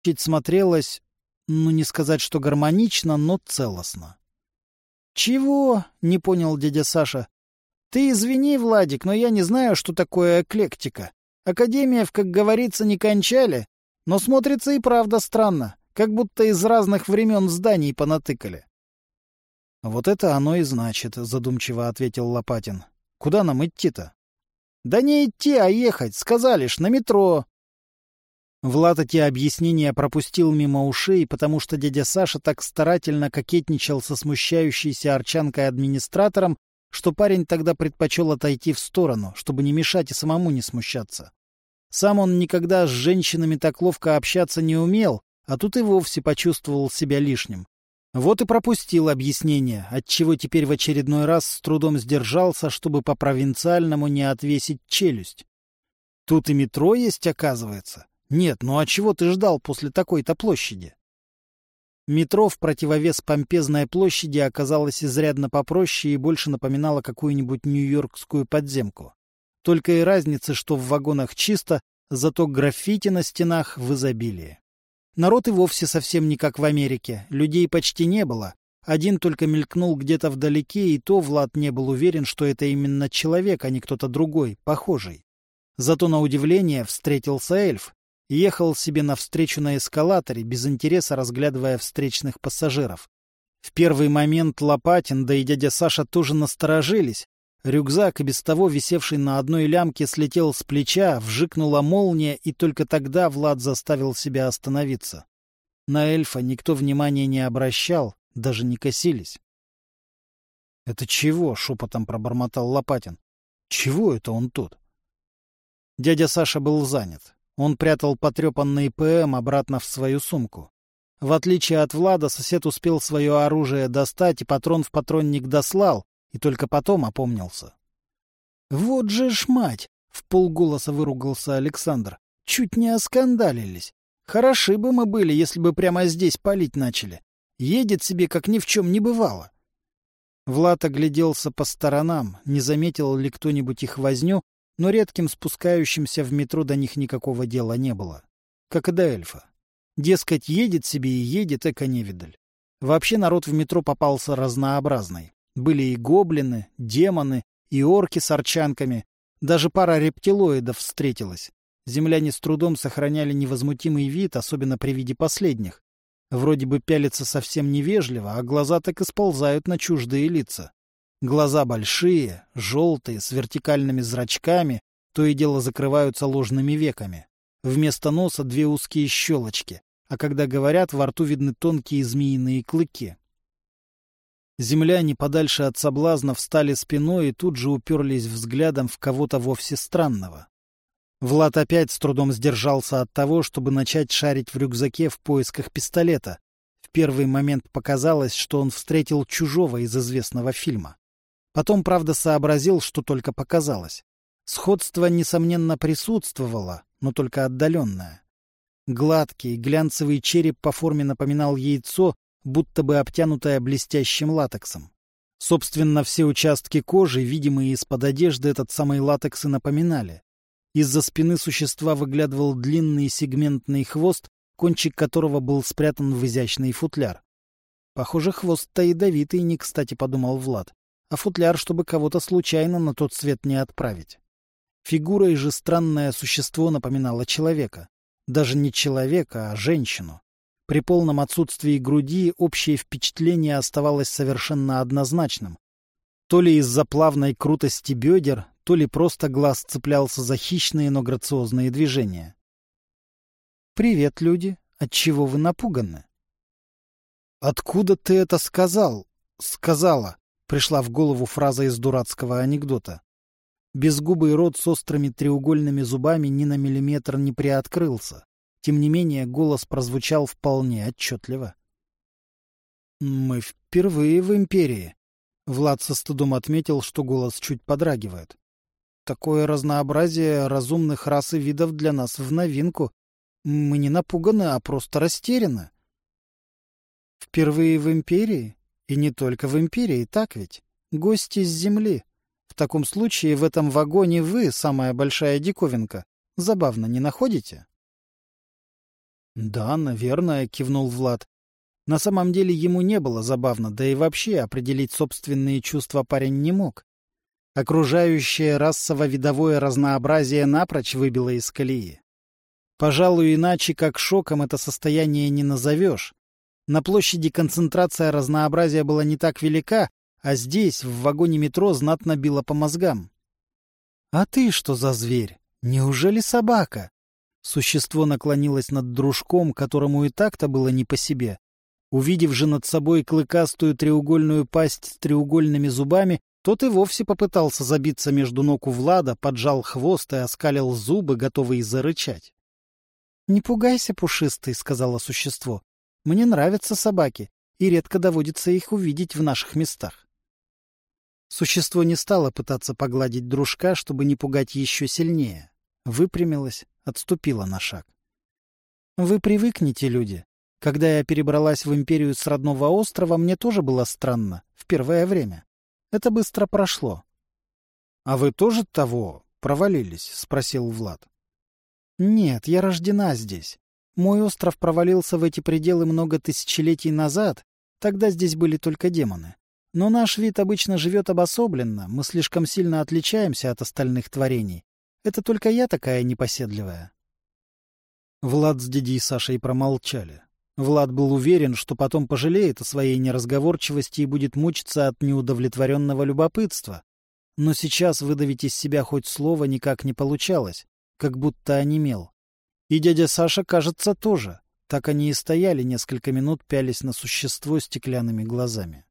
Площадь смотрелась, не сказать, что гармонично, но целостно. «Чего?» — не понял дядя Саша. «Ты извини, Владик, но я не знаю, что такое эклектика. Академиев, как говорится, не кончали, но смотрится и правда странно, как будто из разных времен зданий понатыкали». «Вот это оно и значит», — задумчиво ответил Лопатин. «Куда нам идти-то?» «Да не идти, а ехать. Сказали ж, на метро». Влад эти объяснения пропустил мимо ушей, потому что дядя Саша так старательно кокетничал со смущающейся арчанкой-администратором, что парень тогда предпочел отойти в сторону, чтобы не мешать и самому не смущаться. Сам он никогда с женщинами так ловко общаться не умел, а тут и вовсе почувствовал себя лишним. Вот и пропустил объяснение, отчего теперь в очередной раз с трудом сдержался, чтобы по-провинциальному не отвесить челюсть. Тут и метро есть, оказывается. Нет, ну а чего ты ждал после такой-то площади? Метро в противовес помпезной площади оказалось изрядно попроще и больше напоминало какую-нибудь нью-йоркскую подземку. Только и разница, что в вагонах чисто, зато граффити на стенах в изобилии. Народ и вовсе совсем не как в Америке, людей почти не было. Один только мелькнул где-то вдалеке, и то Влад не был уверен, что это именно человек, а не кто-то другой, похожий. Зато на удивление встретился эльф. Ехал себе навстречу на эскалаторе, без интереса разглядывая встречных пассажиров. В первый момент Лопатин, да и дядя Саша тоже насторожились. Рюкзак, и без того висевший на одной лямке, слетел с плеча, вжикнула молния, и только тогда Влад заставил себя остановиться. На эльфа никто внимания не обращал, даже не косились. — Это чего? — шепотом пробормотал Лопатин. — Чего это он тут? Дядя Саша был занят. Он прятал потрепанный ПМ обратно в свою сумку. В отличие от Влада, сосед успел свое оружие достать и патрон в патронник дослал, и только потом опомнился. — Вот же ж мать! — вполголоса выругался Александр. — Чуть не оскандалились. Хороши бы мы были, если бы прямо здесь палить начали. Едет себе, как ни в чем не бывало. Влад огляделся по сторонам, не заметил ли кто-нибудь их возню, но редким спускающимся в метро до них никакого дела не было. Как и до эльфа. Дескать, едет себе и едет, эко-невидаль. Вообще народ в метро попался разнообразный. Были и гоблины, демоны, и орки с арчанками. Даже пара рептилоидов встретилась. Земляне с трудом сохраняли невозмутимый вид, особенно при виде последних. Вроде бы пялятся совсем невежливо, а глаза так и сползают на чуждые лица. Глаза большие, желтые, с вертикальными зрачками, то и дело закрываются ложными веками. Вместо носа две узкие щелочки, а когда говорят, во рту видны тонкие змеиные клыки. Земляне подальше от соблазна встали спиной и тут же уперлись взглядом в кого-то вовсе странного. Влад опять с трудом сдержался от того, чтобы начать шарить в рюкзаке в поисках пистолета. В первый момент показалось, что он встретил чужого из известного фильма. Потом, правда, сообразил, что только показалось. Сходство, несомненно, присутствовало, но только отдаленное. Гладкий, глянцевый череп по форме напоминал яйцо, будто бы обтянутое блестящим латексом. Собственно, все участки кожи, видимые из-под одежды, этот самый латекс и напоминали. Из-за спины существа выглядывал длинный сегментный хвост, кончик которого был спрятан в изящный футляр. Похоже, хвост-то ядовитый, не кстати, подумал Влад. А футляр, чтобы кого-то случайно на тот свет не отправить. Фигурой же странное существо напоминало человека. Даже не человека, а женщину. При полном отсутствии груди общее впечатление оставалось совершенно однозначным. То ли из-за плавной крутости бедер, то ли просто глаз цеплялся за хищные, но грациозные движения. «Привет, люди. Отчего вы напуганы?» «Откуда ты это сказал?» «Сказала», — пришла в голову фраза из дурацкого анекдота. Безгубый рот с острыми треугольными зубами ни на миллиметр не приоткрылся. Тем не менее, голос прозвучал вполне отчетливо. «Мы впервые в империи». Влад со стыдом отметил, что голос чуть подрагивает. «Такое разнообразие разумных рас и видов для нас в новинку. Мы не напуганы, а просто растеряны». «Впервые в империи? И не только в империи, так ведь? Гости с земли. В таком случае в этом вагоне вы самая большая диковинка. Забавно, не находите?» Да, наверное, кивнул Влад. На самом деле ему не было забавно, да и вообще определить собственные чувства парень не мог. Окружающее расово-видовое разнообразие напрочь выбило из колеи. Пожалуй, иначе как шоком это состояние не назовешь. На площади концентрация разнообразия была не так велика, а здесь, в вагоне метро, знатно било по мозгам. «А ты что за зверь? Неужели собака?» Существо наклонилось над дружком, которому и так-то было не по себе. Увидев же над собой клыкастую треугольную пасть с треугольными зубами, тот и вовсе попытался забиться между ног у Влада, поджал хвост и оскалил зубы, готовый зарычать. «Не пугайся, пушистый», — сказала существо. «Мне нравятся собаки, и редко доводится их увидеть в наших местах». Существо не стало пытаться погладить дружка, чтобы не пугать еще сильнее. Выпрямилось, отступило на шаг. «Вы привыкнете, люди. Когда я перебралась в империю с родного острова, мне тоже было странно, в первое время. Это быстро прошло». «А вы тоже того провалились?» — спросил Влад. «Нет, я рождена здесь. Мой остров провалился в эти пределы много тысячелетий назад, тогда здесь были только демоны. Но наш вид обычно живет обособленно, мы слишком сильно отличаемся от остальных творений. Это только я такая непоседливая». Влад с дядей Сашей промолчали. Влад был уверен, что потом пожалеет о своей неразговорчивости и будет мучиться от неудовлетворенного любопытства. Но сейчас выдавить из себя хоть слово никак не получалось, как будто онемел. И дядя Саша, кажется, тоже. Так они и стояли несколько минут, пялись на существо стеклянными глазами.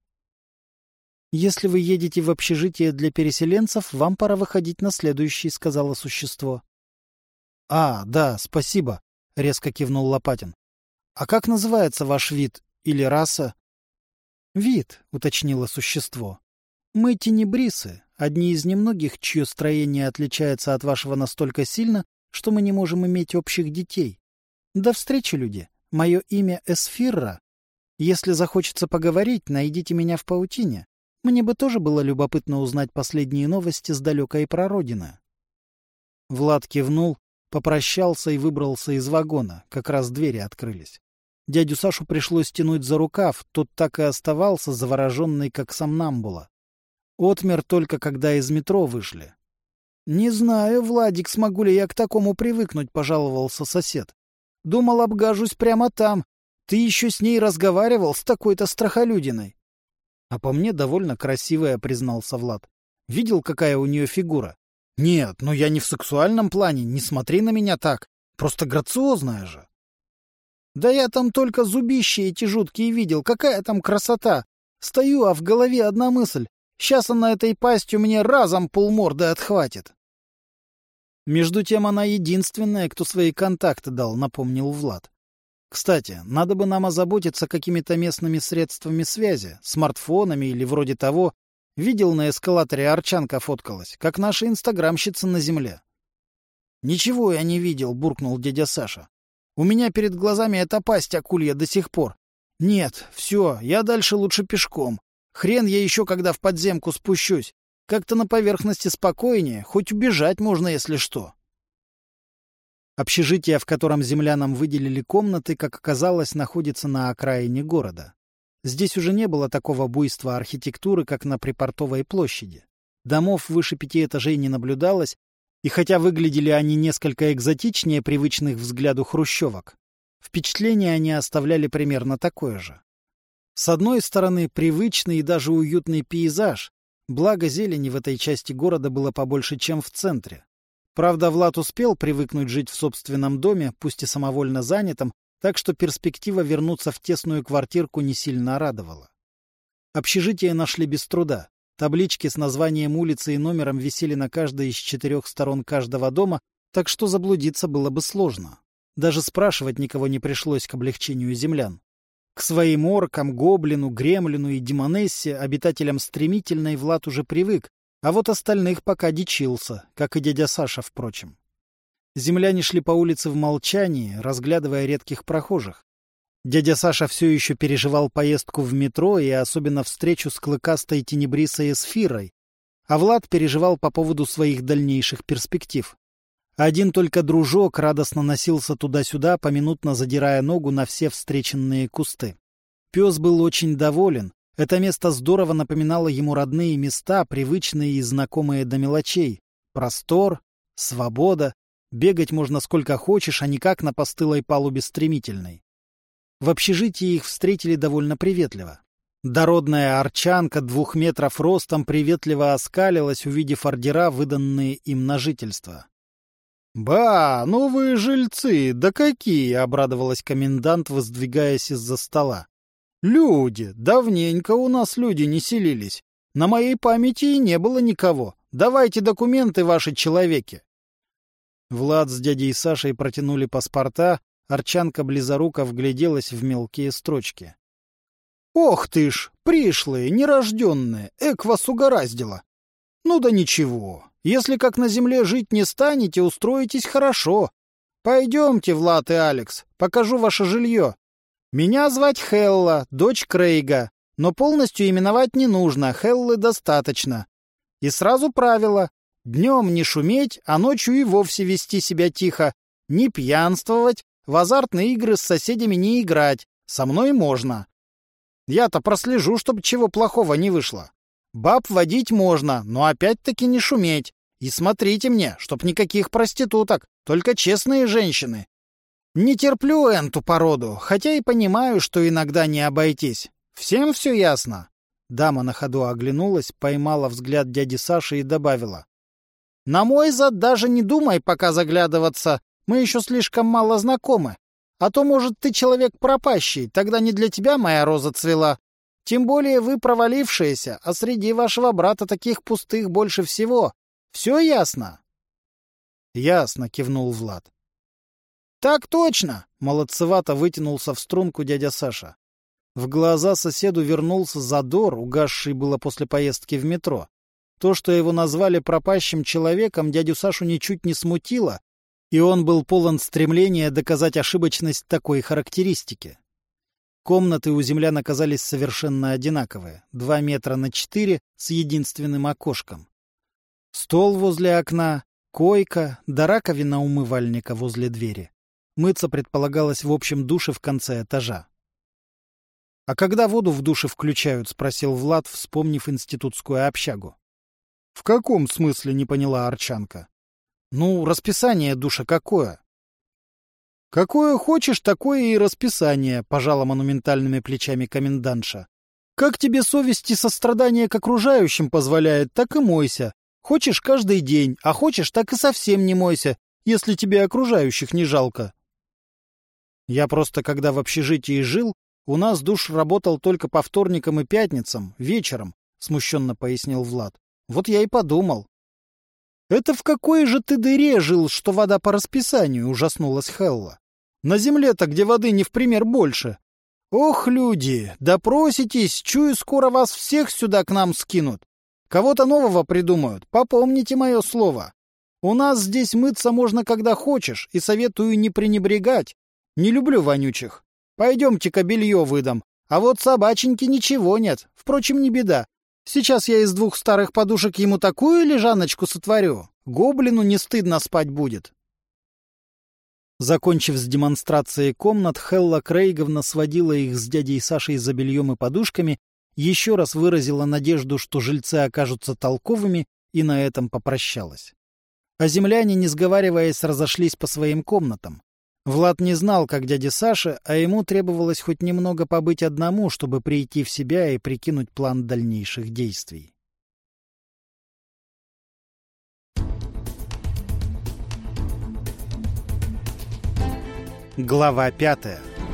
«Если вы едете в общежитие для переселенцев, вам пора выходить на следующий», — сказала существо. «А, да, спасибо», — резко кивнул Лопатин. «А как называется ваш вид или раса?» «Вид», — уточнило существо. «Мы тенебрисы, одни из немногих, чье строение отличается от вашего настолько сильно, что мы не можем иметь общих детей. До встречи, люди. Мое имя Эсфирра. Если захочется поговорить, найдите меня в паутине. Мне бы тоже было любопытно узнать последние новости с далекой прародины». Влад кивнул, попрощался и выбрался из вагона, как раз двери открылись. Дядю Сашу пришлось тянуть за рукав, тот так и оставался завороженный, как сомнамбула. Отмер только, когда из метро вышли. «Не знаю, Владик, смогу ли я к такому привыкнуть», — пожаловался сосед. «Думал, обгажусь прямо там. Ты еще с ней разговаривал, с такой-то страхолюдиной». «А по мне довольно красивая», — признался Влад. «Видел, какая у нее фигура?» «Нет, но я не в сексуальном плане, не смотри на меня так. Просто грациозная же». «Да я там только зубища эти жуткие видел. Какая там красота! Стою, а в голове одна мысль. Сейчас она этой пастью мне разом полморды отхватит». «Между тем она единственная, кто свои контакты дал», — напомнил Влад. «Кстати, надо бы нам озаботиться какими-то местными средствами связи, смартфонами или вроде того. Видел, на эскалаторе Арчанка фоткалась, как наша инстаграмщица на земле». «Ничего я не видел», — буркнул дядя Саша. «У меня перед глазами эта пасть акулья до сих пор. Нет, все, я дальше лучше пешком. Хрен я еще когда в подземку спущусь. Как-то на поверхности спокойнее, хоть убежать можно, если что». Общежитие, в котором землянам выделили комнаты, как оказалось, находится на окраине города. Здесь уже не было такого буйства архитектуры, как на Припортовой площади. Домов выше 5 этажей не наблюдалось, и хотя выглядели они несколько экзотичнее привычных взгляду хрущевок, впечатление они оставляли примерно такое же. С одной стороны, привычный и даже уютный пейзаж, благо зелени в этой части города было побольше, чем в центре. Правда, Влад успел привыкнуть жить в собственном доме, пусть и самовольно занятом, так что перспектива вернуться в тесную квартирку не сильно радовала. Общежитие нашли без труда. Таблички с названием улицы и номером висели на каждой из 4 сторон каждого дома, так что заблудиться было бы сложно. Даже спрашивать никого не пришлось к облегчению землян. К своим оркам, гоблину, гремлину и демонессе, обитателям Стремительной, Влад уже привык, а вот остальных пока дичился, как и дядя Саша, впрочем. Земляне шли по улице в молчании, разглядывая редких прохожих. Дядя Саша все еще переживал поездку в метро и особенно встречу с клыкастой тенебрисой Эсфирой, а Влад переживал по поводу своих дальнейших перспектив. Один только дружок радостно носился туда-сюда, поминутно задирая ногу на все встреченные кусты. Пес был очень доволен. Это место здорово напоминало ему родные места, привычные и знакомые до мелочей. Простор, свобода. Бегать можно сколько хочешь, а не как на постылой палубе стремительной. В общежитии их встретили довольно приветливо. Дородная арчанка 2 метров ростом приветливо оскалилась, увидев ордера, выданные им на жительство. «Ба, новые жильцы, да какие!» — обрадовалась комендант, воздвигаясь из-за стола. «Люди! Давненько у нас люди не селились. На моей памяти и не было никого. Давайте документы, ваши человеки!» Влад с дядей Сашей протянули паспорта, арчанка близоруко вгляделась в мелкие строчки. «Ох ты ж, пришлые, нерожденные, эк вас угораздило! Ну да ничего, если как на земле жить не станете, устроитесь хорошо. Пойдемте, Влад и Алекс, покажу ваше жилье. Меня звать Хелла, дочь Крейга, но полностью именовать не нужно, Хеллы достаточно. И сразу правило: днем не шуметь, а ночью и вовсе вести себя тихо, не пьянствовать, в азартные игры с соседями не играть, со мной можно. Я-то прослежу, чтобы чего плохого не вышло. Баб водить можно, но опять-таки не шуметь. И смотрите мне, чтоб никаких проституток, только честные женщины. Не терплю энту породу, хотя и понимаю, что иногда не обойтись. Всем все ясно?» Дама на ходу оглянулась, поймала взгляд дяди Саши и добавила. «На мой зад даже не думай пока заглядываться, мы еще слишком мало знакомы. А то, может, ты человек пропащий, тогда не для тебя моя роза цвела. Тем более вы провалившиеся, а среди вашего брата таких пустых больше всего. Все ясно?» «Ясно», — кивнул Влад. «Так точно!» — молодцевато вытянулся в струнку дядя Саша. В глаза соседу вернулся задор, угасший было после поездки в метро. То, что его назвали пропащим человеком, дядю Сашу ничуть не смутило, и он был полон стремления доказать ошибочность такой характеристики. Комнаты у землян оказались совершенно одинаковые, 2 метра на 4 с единственным окошком. Стол возле окна, койка да раковина умывальника возле двери. Мыться предполагалось в общем душе в конце этажа. «А когда воду в душе включают?» — спросил Влад, вспомнив институтскую общагу. «В каком смысле?» — не поняла арчанка. «Ну, расписание душа какое?» «Какое хочешь, такое и расписание», — пожала монументальными плечами комендантша. «Как тебе совесть и сострадание к окружающим позволяет, так и мойся. Хочешь каждый день, а хочешь, так и совсем не мойся, если тебе окружающих не жалко». «Я просто, когда в общежитии жил, у нас душ работал только по вторникам и пятницам, вечером», — смущенно пояснил Влад. «Вот я и подумал». «Это в какой же ты дыре жил, что вода по расписанию?» — ужаснулась Хелла. «На земле-то, где воды не в пример больше. Ох, люди, допроситесь, чую, скоро вас всех сюда к нам скинут. Кого-то нового придумают, попомните мое слово. У нас здесь мыться можно когда хочешь, и советую не пренебрегать. Не люблю вонючих. Пойдемте-ка белье выдам. А вот собаченьки ничего нет, впрочем, не беда. Сейчас я из 2 старых подушек ему такую лежаночку сотворю. Гоблину не стыдно спать будет». Закончив с демонстрацией комнат, Хелла Крейговна сводила их с дядей Сашей за бельем и подушками, еще раз выразила надежду, что жильцы окажутся толковыми, и на этом попрощалась. А земляне, не сговариваясь, разошлись по своим комнатам. Влад не знал, как дядя Саша, а ему требовалось хоть немного побыть одному, чтобы прийти в себя и прикинуть план дальнейших действий. Глава 5.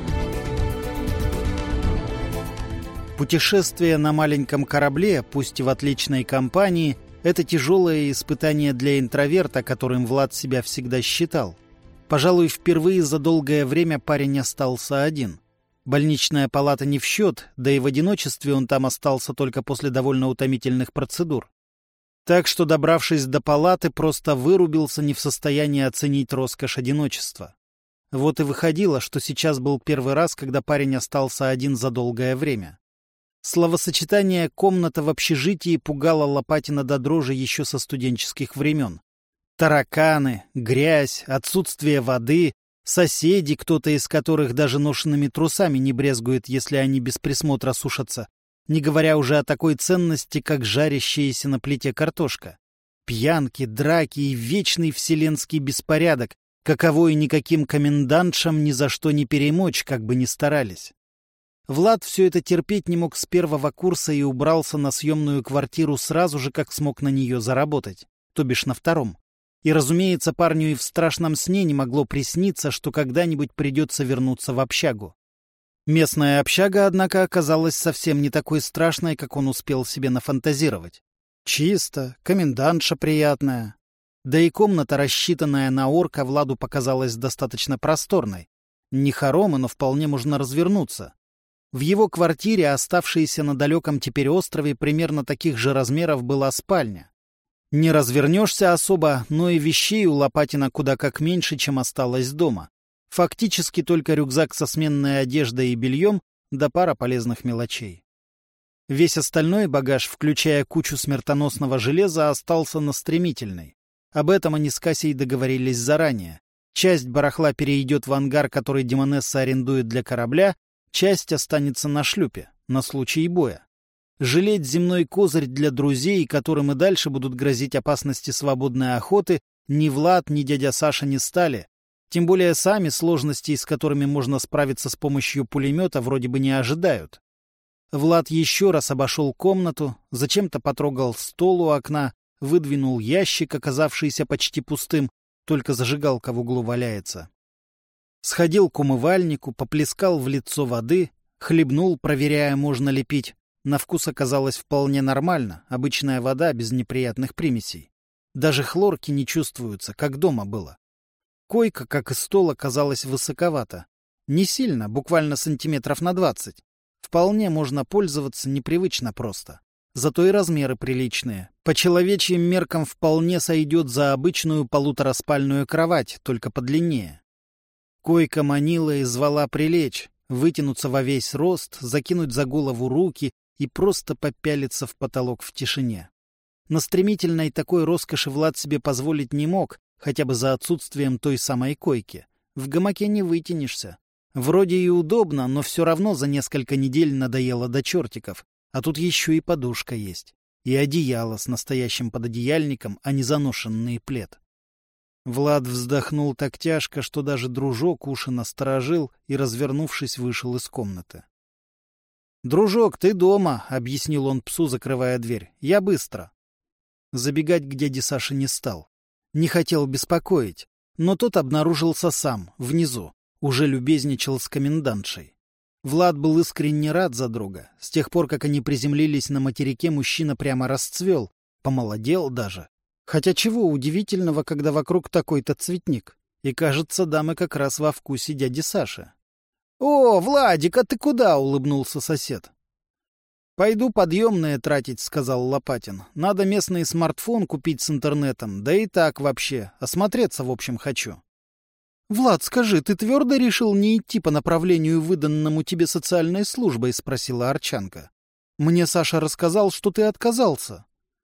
Путешествие на маленьком корабле, пусть и в отличной компании, это тяжелое испытание для интроверта, которым Влад себя всегда считал. Пожалуй, впервые за долгое время парень остался один. Больничная палата не в счет, да и в одиночестве он там остался только после довольно утомительных процедур. Так что, добравшись до палаты, просто вырубился, не в состоянии оценить роскошь одиночества. Вот и выходило, что сейчас был первый раз, когда парень остался один за долгое время. Словосочетание «комната в общежитии» пугало Лопатина до дрожи еще со студенческих времен. Тараканы, грязь, отсутствие воды, соседи, кто-то из которых даже ношенными трусами не брезгует, если они без присмотра сушатся, не говоря уже о такой ценности, как жарящаяся на плите картошка. Пьянки, драки и вечный вселенский беспорядок, каковой никаким комендантшам ни за что не перемочь, как бы ни старались. Влад все это терпеть не мог с первого курса и убрался на съемную квартиру сразу же, как смог на нее заработать, то бишь на втором. И, разумеется, парню и в страшном сне не могло присниться, что когда-нибудь придется вернуться в общагу. Местная общага, однако, оказалась совсем не такой страшной, как он успел себе нафантазировать. Чисто, комендантша приятная. Да и комната, рассчитанная на орка, Владу показалась достаточно просторной. Не хоромы, но вполне можно развернуться. В его квартире, оставшейся на далеком теперь острове, примерно таких же размеров была спальня. Не развернешься особо, но и вещей у Лопатина куда как меньше, чем осталось дома. Фактически только рюкзак со сменной одеждой и бельем, да пара полезных мелочей. Весь остальной багаж, включая кучу смертоносного железа, остался на стремительной. Об этом они с Касей договорились заранее. Часть барахла перейдет в ангар, который Демонесса арендует для корабля, часть останется на шлюпе, на случай боя. Жалеть земной козырь для друзей, которым и дальше будут грозить опасности свободной охоты, ни Влад, ни дядя Саша не стали. Тем более сами сложности, с которыми можно справиться с помощью пулемета, вроде бы не ожидают. Влад еще раз обошел комнату, зачем-то потрогал стол у окна, выдвинул ящик, оказавшийся почти пустым, только зажигалка в углу валяется. Сходил к умывальнику, поплескал в лицо воды, хлебнул, проверяя, можно ли пить. На вкус оказалось вполне нормально, обычная вода без неприятных примесей. Даже хлорки не чувствуются, как дома было. Койка, как и стол, оказалась высоковата. Не сильно, буквально сантиметров на 20. Вполне можно пользоваться, непривычно просто. Зато и размеры приличные. По человечьим меркам вполне сойдет за обычную полутораспальную кровать, только подлиннее. Койка манила и звала прилечь, вытянуться во весь рост, закинуть за голову руки и просто попялиться в потолок в тишине. На стремительной такой роскоши Влад себе позволить не мог, хотя бы за отсутствием той самой койки. В гамаке не вытянешься. Вроде и удобно, но все равно за несколько недель надоело до чертиков. А тут еще и подушка есть. И одеяло с настоящим пододеяльником, а не заношенный плед. Влад вздохнул так тяжко, что даже дружок уши насторожил и, развернувшись, вышел из комнаты. «Дружок, ты дома», — объяснил он псу, закрывая дверь. «Я быстро». Забегать к дяде Саше не стал. Не хотел беспокоить, но тот обнаружился сам, внизу. Уже любезничал с комендантшей. Влад был искренне рад за друга. С тех пор, как они приземлились на материке, мужчина прямо расцвел, помолодел даже. Хотя чего удивительного, когда вокруг такой-то цветник? И, кажется, дамы как раз во вкусе дяди Саши. — О, Владик, а ты куда? — улыбнулся сосед. — Пойду подъемные тратить, — сказал Лопатин. — Надо местный смартфон купить с интернетом, да и так вообще. Осмотреться, в общем, хочу. — Влад, скажи, ты твердо решил не идти по направлению, выданному тебе социальной службой? — спросила Арчанка. — Мне Саша рассказал, что ты отказался.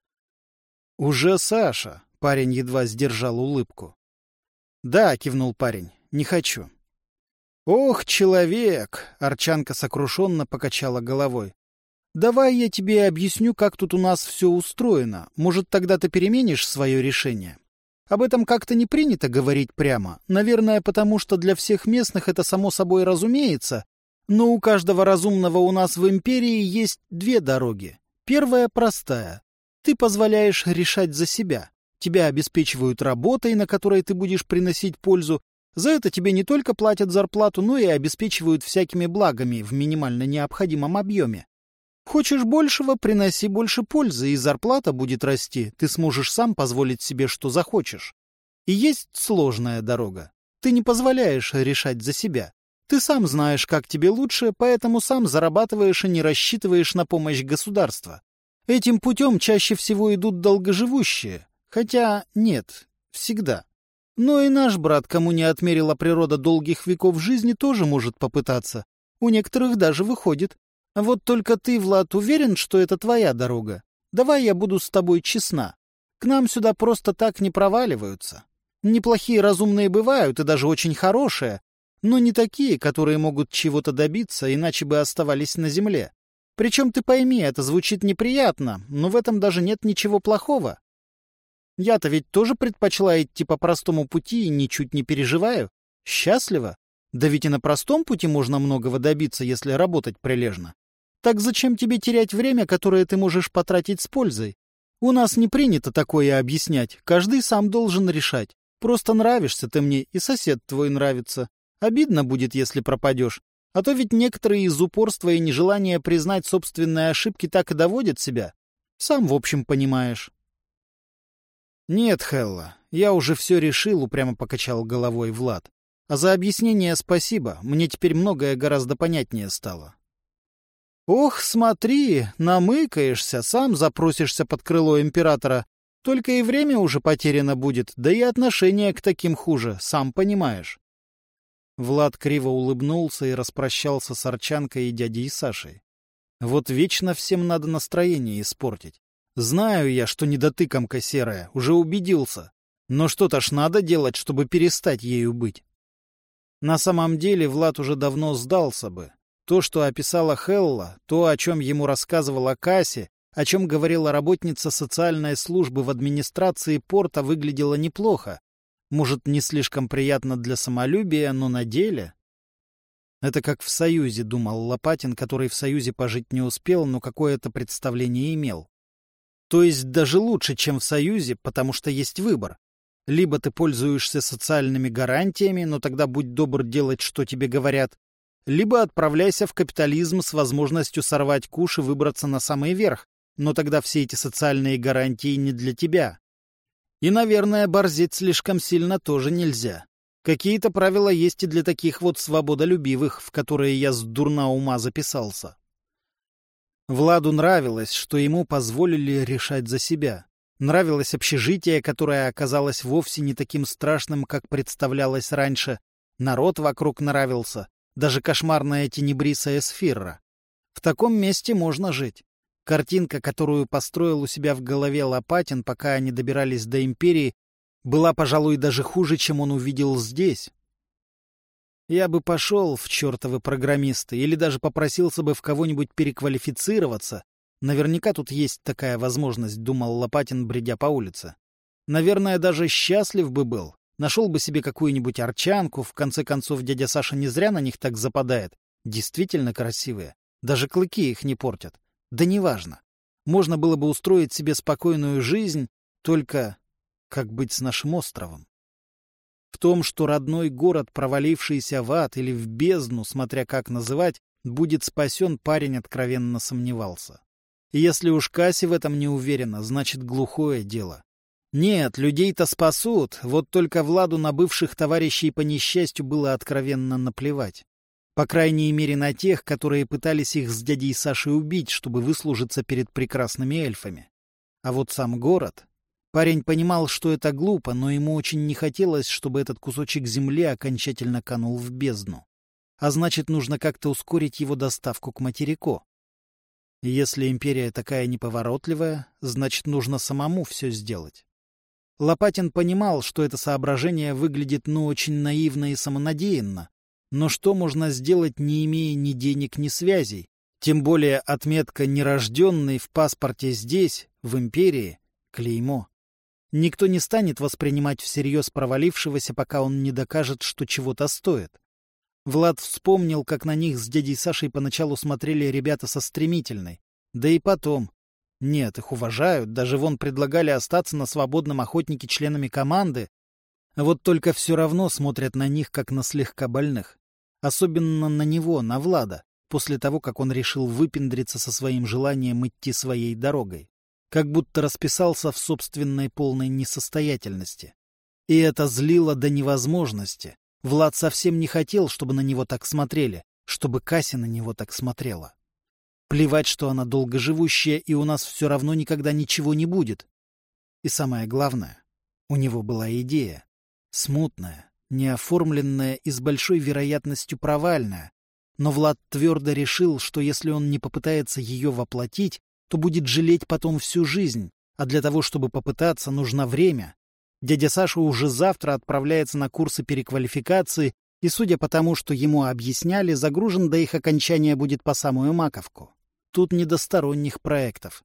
— Уже Саша, — парень едва сдержал улыбку. — Да, — кивнул парень, — не хочу. — Ох, человек! — Арчанка сокрушенно покачала головой. — Давай я тебе объясню, как тут у нас все устроено. Может, тогда ты переменишь свое решение? Об этом как-то не принято говорить прямо. Наверное, потому что для всех местных это само собой разумеется. Но у каждого разумного у нас в империи есть две дороги. Первая простая. Ты позволяешь решать за себя. Тебя обеспечивают работой, на которой ты будешь приносить пользу. За это тебе не только платят зарплату, но и обеспечивают всякими благами в минимально необходимом объеме. Хочешь большего — приноси больше пользы, и зарплата будет расти, ты сможешь сам позволить себе, что захочешь. И есть сложная дорога. Ты не позволяешь решать за себя. Ты сам знаешь, как тебе лучше, поэтому сам зарабатываешь и не рассчитываешь на помощь государства. Этим путем чаще всего идут долгоживущие. Хотя нет, всегда. Но и наш брат, кому не отмерила природа долгих веков жизни, тоже может попытаться. У некоторых даже выходит. Вот только ты, Влад, уверен, что это твоя дорога? Давай я буду с тобой честна. К нам сюда просто так не проваливаются. Неплохие разумные бывают, и даже очень хорошие, но не такие, которые могут чего-то добиться, иначе бы оставались на земле. Причем ты пойми, это звучит неприятно, но в этом даже нет ничего плохого. Я-то ведь тоже предпочла идти по простому пути и ничуть не переживаю. Счастлива. Да ведь и на простом пути можно многого добиться, если работать прилежно. Так зачем тебе терять время, которое ты можешь потратить с пользой? У нас не принято такое объяснять, каждый сам должен решать. Просто нравишься ты мне, и сосед твой нравится. Обидно будет, если пропадешь. А то ведь некоторые из упорства и нежелания признать собственные ошибки так и доводят себя. Сам, в общем, понимаешь. Нет, Хелла, я уже все решил, упрямо покачал головой Влад. А за объяснение спасибо, мне теперь многое гораздо понятнее стало. Ох, смотри, намыкаешься, сам запросишься под крыло императора. Только и время уже потеряно будет, да и отношение к таким хуже, сам понимаешь. Влад криво улыбнулся и распрощался с Арчанкой и дядей Сашей. Вот вечно всем надо настроение испортить. Знаю я, что недотыкомка серая, уже убедился. Но что-то ж надо делать, чтобы перестать ею быть. На самом деле Влад уже давно сдался бы. То, что описала Хелла, то, о чем ему рассказывала Касси, о чем говорила работница социальной службы в администрации порта, выглядело неплохо. Может, не слишком приятно для самолюбия, но на деле... Это как в Союзе, думал Лопатин, который в Союзе пожить не успел, но какое-то представление имел. То есть даже лучше, чем в Союзе, потому что есть выбор. Либо ты пользуешься социальными гарантиями, но тогда будь добр делать, что тебе говорят, либо отправляйся в капитализм с возможностью сорвать куш и выбраться на самый верх, но тогда все эти социальные гарантии не для тебя. И, наверное, борзеть слишком сильно тоже нельзя. Какие-то правила есть и для таких вот свободолюбивых, в которые я с дурна ума записался. Владу нравилось, что ему позволили решать за себя. Нравилось общежитие, которое оказалось вовсе не таким страшным, как представлялось раньше. Народ вокруг нравился, даже кошмарная тенебрисая Сфирра. В таком месте можно жить. Картинка, которую построил у себя в голове Лопатин, пока они добирались до империи, была, пожалуй, даже хуже, чем он увидел здесь. Я бы пошел в чертовы программисты или даже попросился бы в кого-нибудь переквалифицироваться. Наверняка тут есть такая возможность, думал Лопатин, бредя по улице. Наверное, даже счастлив бы был. Нашел бы себе какую-нибудь арчанку, в конце концов, дядя Саша не зря на них так западает. Действительно красивые. Даже клыки их не портят. Да неважно. Можно было бы устроить себе спокойную жизнь, только как быть с нашим островом? В том, что родной город, провалившийся в ад или в бездну, смотря как называть, будет спасен, парень откровенно сомневался. И если уж Касси в этом не уверена, значит глухое дело. Нет, людей-то спасут, вот только Владу на бывших товарищей по несчастью было откровенно наплевать. По крайней мере на тех, которые пытались их с дядей Сашей убить, чтобы выслужиться перед прекрасными эльфами. А вот сам город... Парень понимал, что это глупо, но ему очень не хотелось, чтобы этот кусочек земли окончательно канул в бездну. А значит, нужно как-то ускорить его доставку к материку. Если империя такая неповоротливая, значит, нужно самому все сделать. Лопатин понимал, что это соображение выглядит очень наивно и самонадеянно. Но что можно сделать, не имея ни денег, ни связей? Тем более отметка «нерожденный» в паспорте здесь, в империи, клеймо. Никто не станет воспринимать всерьез провалившегося, пока он не докажет, что чего-то стоит. Влад вспомнил, как на них с дядей Сашей поначалу смотрели ребята со стремительной. Да и потом. Нет, их уважают, даже вон предлагали остаться на свободном охотнике членами команды. Вот только все равно смотрят на них, как на слегка больных. Особенно на него, на Влада, после того, как он решил выпендриться со своим желанием идти своей дорогой. Как будто расписался в собственной полной несостоятельности. И это злило до невозможности. Влад совсем не хотел, чтобы на него так смотрели, чтобы Касси на него так смотрела. Плевать, что она долгоживущая, и у нас все равно никогда ничего не будет. И самое главное, у него была идея. Смутная, неоформленная и с большой вероятностью провальная. Но Влад твердо решил, что если он не попытается ее воплотить, то будет жалеть потом всю жизнь, А для того, чтобы попытаться, нужно время. Дядя Саша уже завтра отправляется на курсы переквалификации, и, судя по тому, что ему объясняли, загружен до их окончания будет по самую маковку. Тут не до сторонних проектов.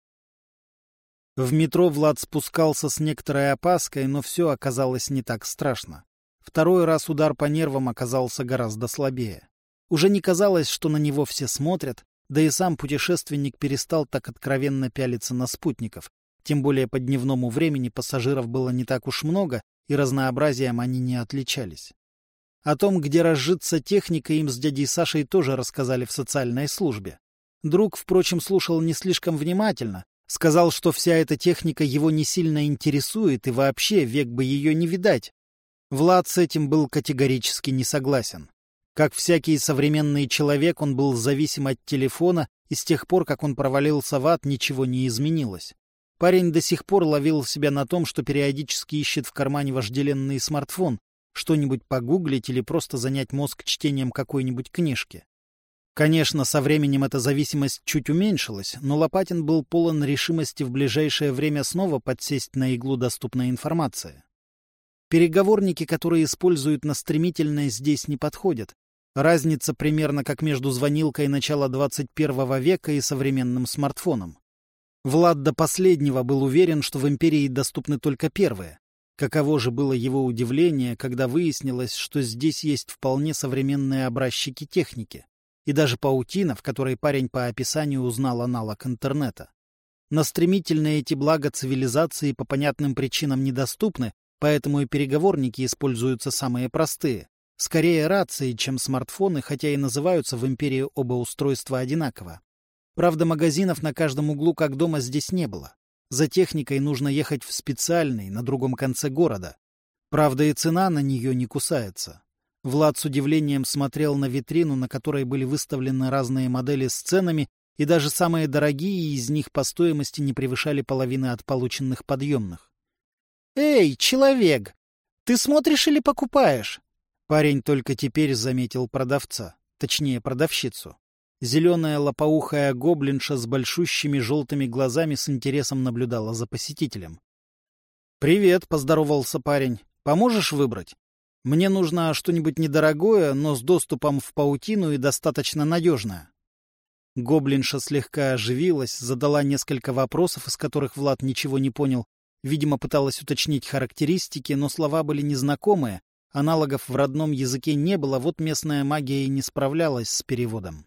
В метро Влад спускался с некоторой опаской, но все оказалось не так страшно. Второй раз удар по нервам оказался гораздо слабее. Уже не казалось, что на него все смотрят, да и сам путешественник перестал так откровенно пялиться на спутников. Тем более по дневному времени пассажиров было не так уж много, и разнообразием они не отличались. О том, где разжиться техника, им с дядей Сашей тоже рассказали в социальной службе. Друг, впрочем, слушал не слишком внимательно, сказал, что вся эта техника его не сильно интересует и вообще век бы ее не видать. Влад с этим был категорически не согласен. Как всякий современный человек, он был зависим от телефона, и с тех пор, как он провалился в ад, ничего не изменилось. Парень до сих пор ловил себя на том, что периодически ищет в кармане вожделенный смартфон, что-нибудь погуглить или просто занять мозг чтением какой-нибудь книжки. Конечно, со временем эта зависимость чуть уменьшилась, но Лопатин был полон решимости в ближайшее время снова подсесть на иглу доступной информации. Переговорники, которые используют на стремительное, здесь не подходят. Разница примерно как между звонилкой начала 21 века и современным смартфоном. Влад до последнего был уверен, что в империи доступны только первые. Каково же было его удивление, когда выяснилось, что здесь есть вполне современные образчики техники. И даже паутина, в которой парень по описанию узнал аналог интернета. Но стремительные эти блага цивилизации по понятным причинам недоступны, поэтому и переговорники используются самые простые. Скорее рации, чем смартфоны, хотя и называются в империи оба устройства одинаково. Правда, магазинов на каждом углу как дома здесь не было. За техникой нужно ехать в специальный, на другом конце города. Правда, и цена на нее не кусается. Влад с удивлением смотрел на витрину, на которой были выставлены разные модели с ценами, и даже самые дорогие из них по стоимости не превышали половины от полученных подъемных. «Эй, человек! Ты смотришь или покупаешь?» Парень только теперь заметил продавца, точнее продавщицу. Зеленая лопоухая гоблинша с большущими желтыми глазами с интересом наблюдала за посетителем. «Привет», — поздоровался парень. «Поможешь выбрать? Мне нужно что-нибудь недорогое, но с доступом в паутину и достаточно надежное». Гоблинша слегка оживилась, задала несколько вопросов, из которых Влад ничего не понял. Видимо, пыталась уточнить характеристики, но слова были незнакомые, аналогов в родном языке не было, вот местная магия и не справлялась с переводом.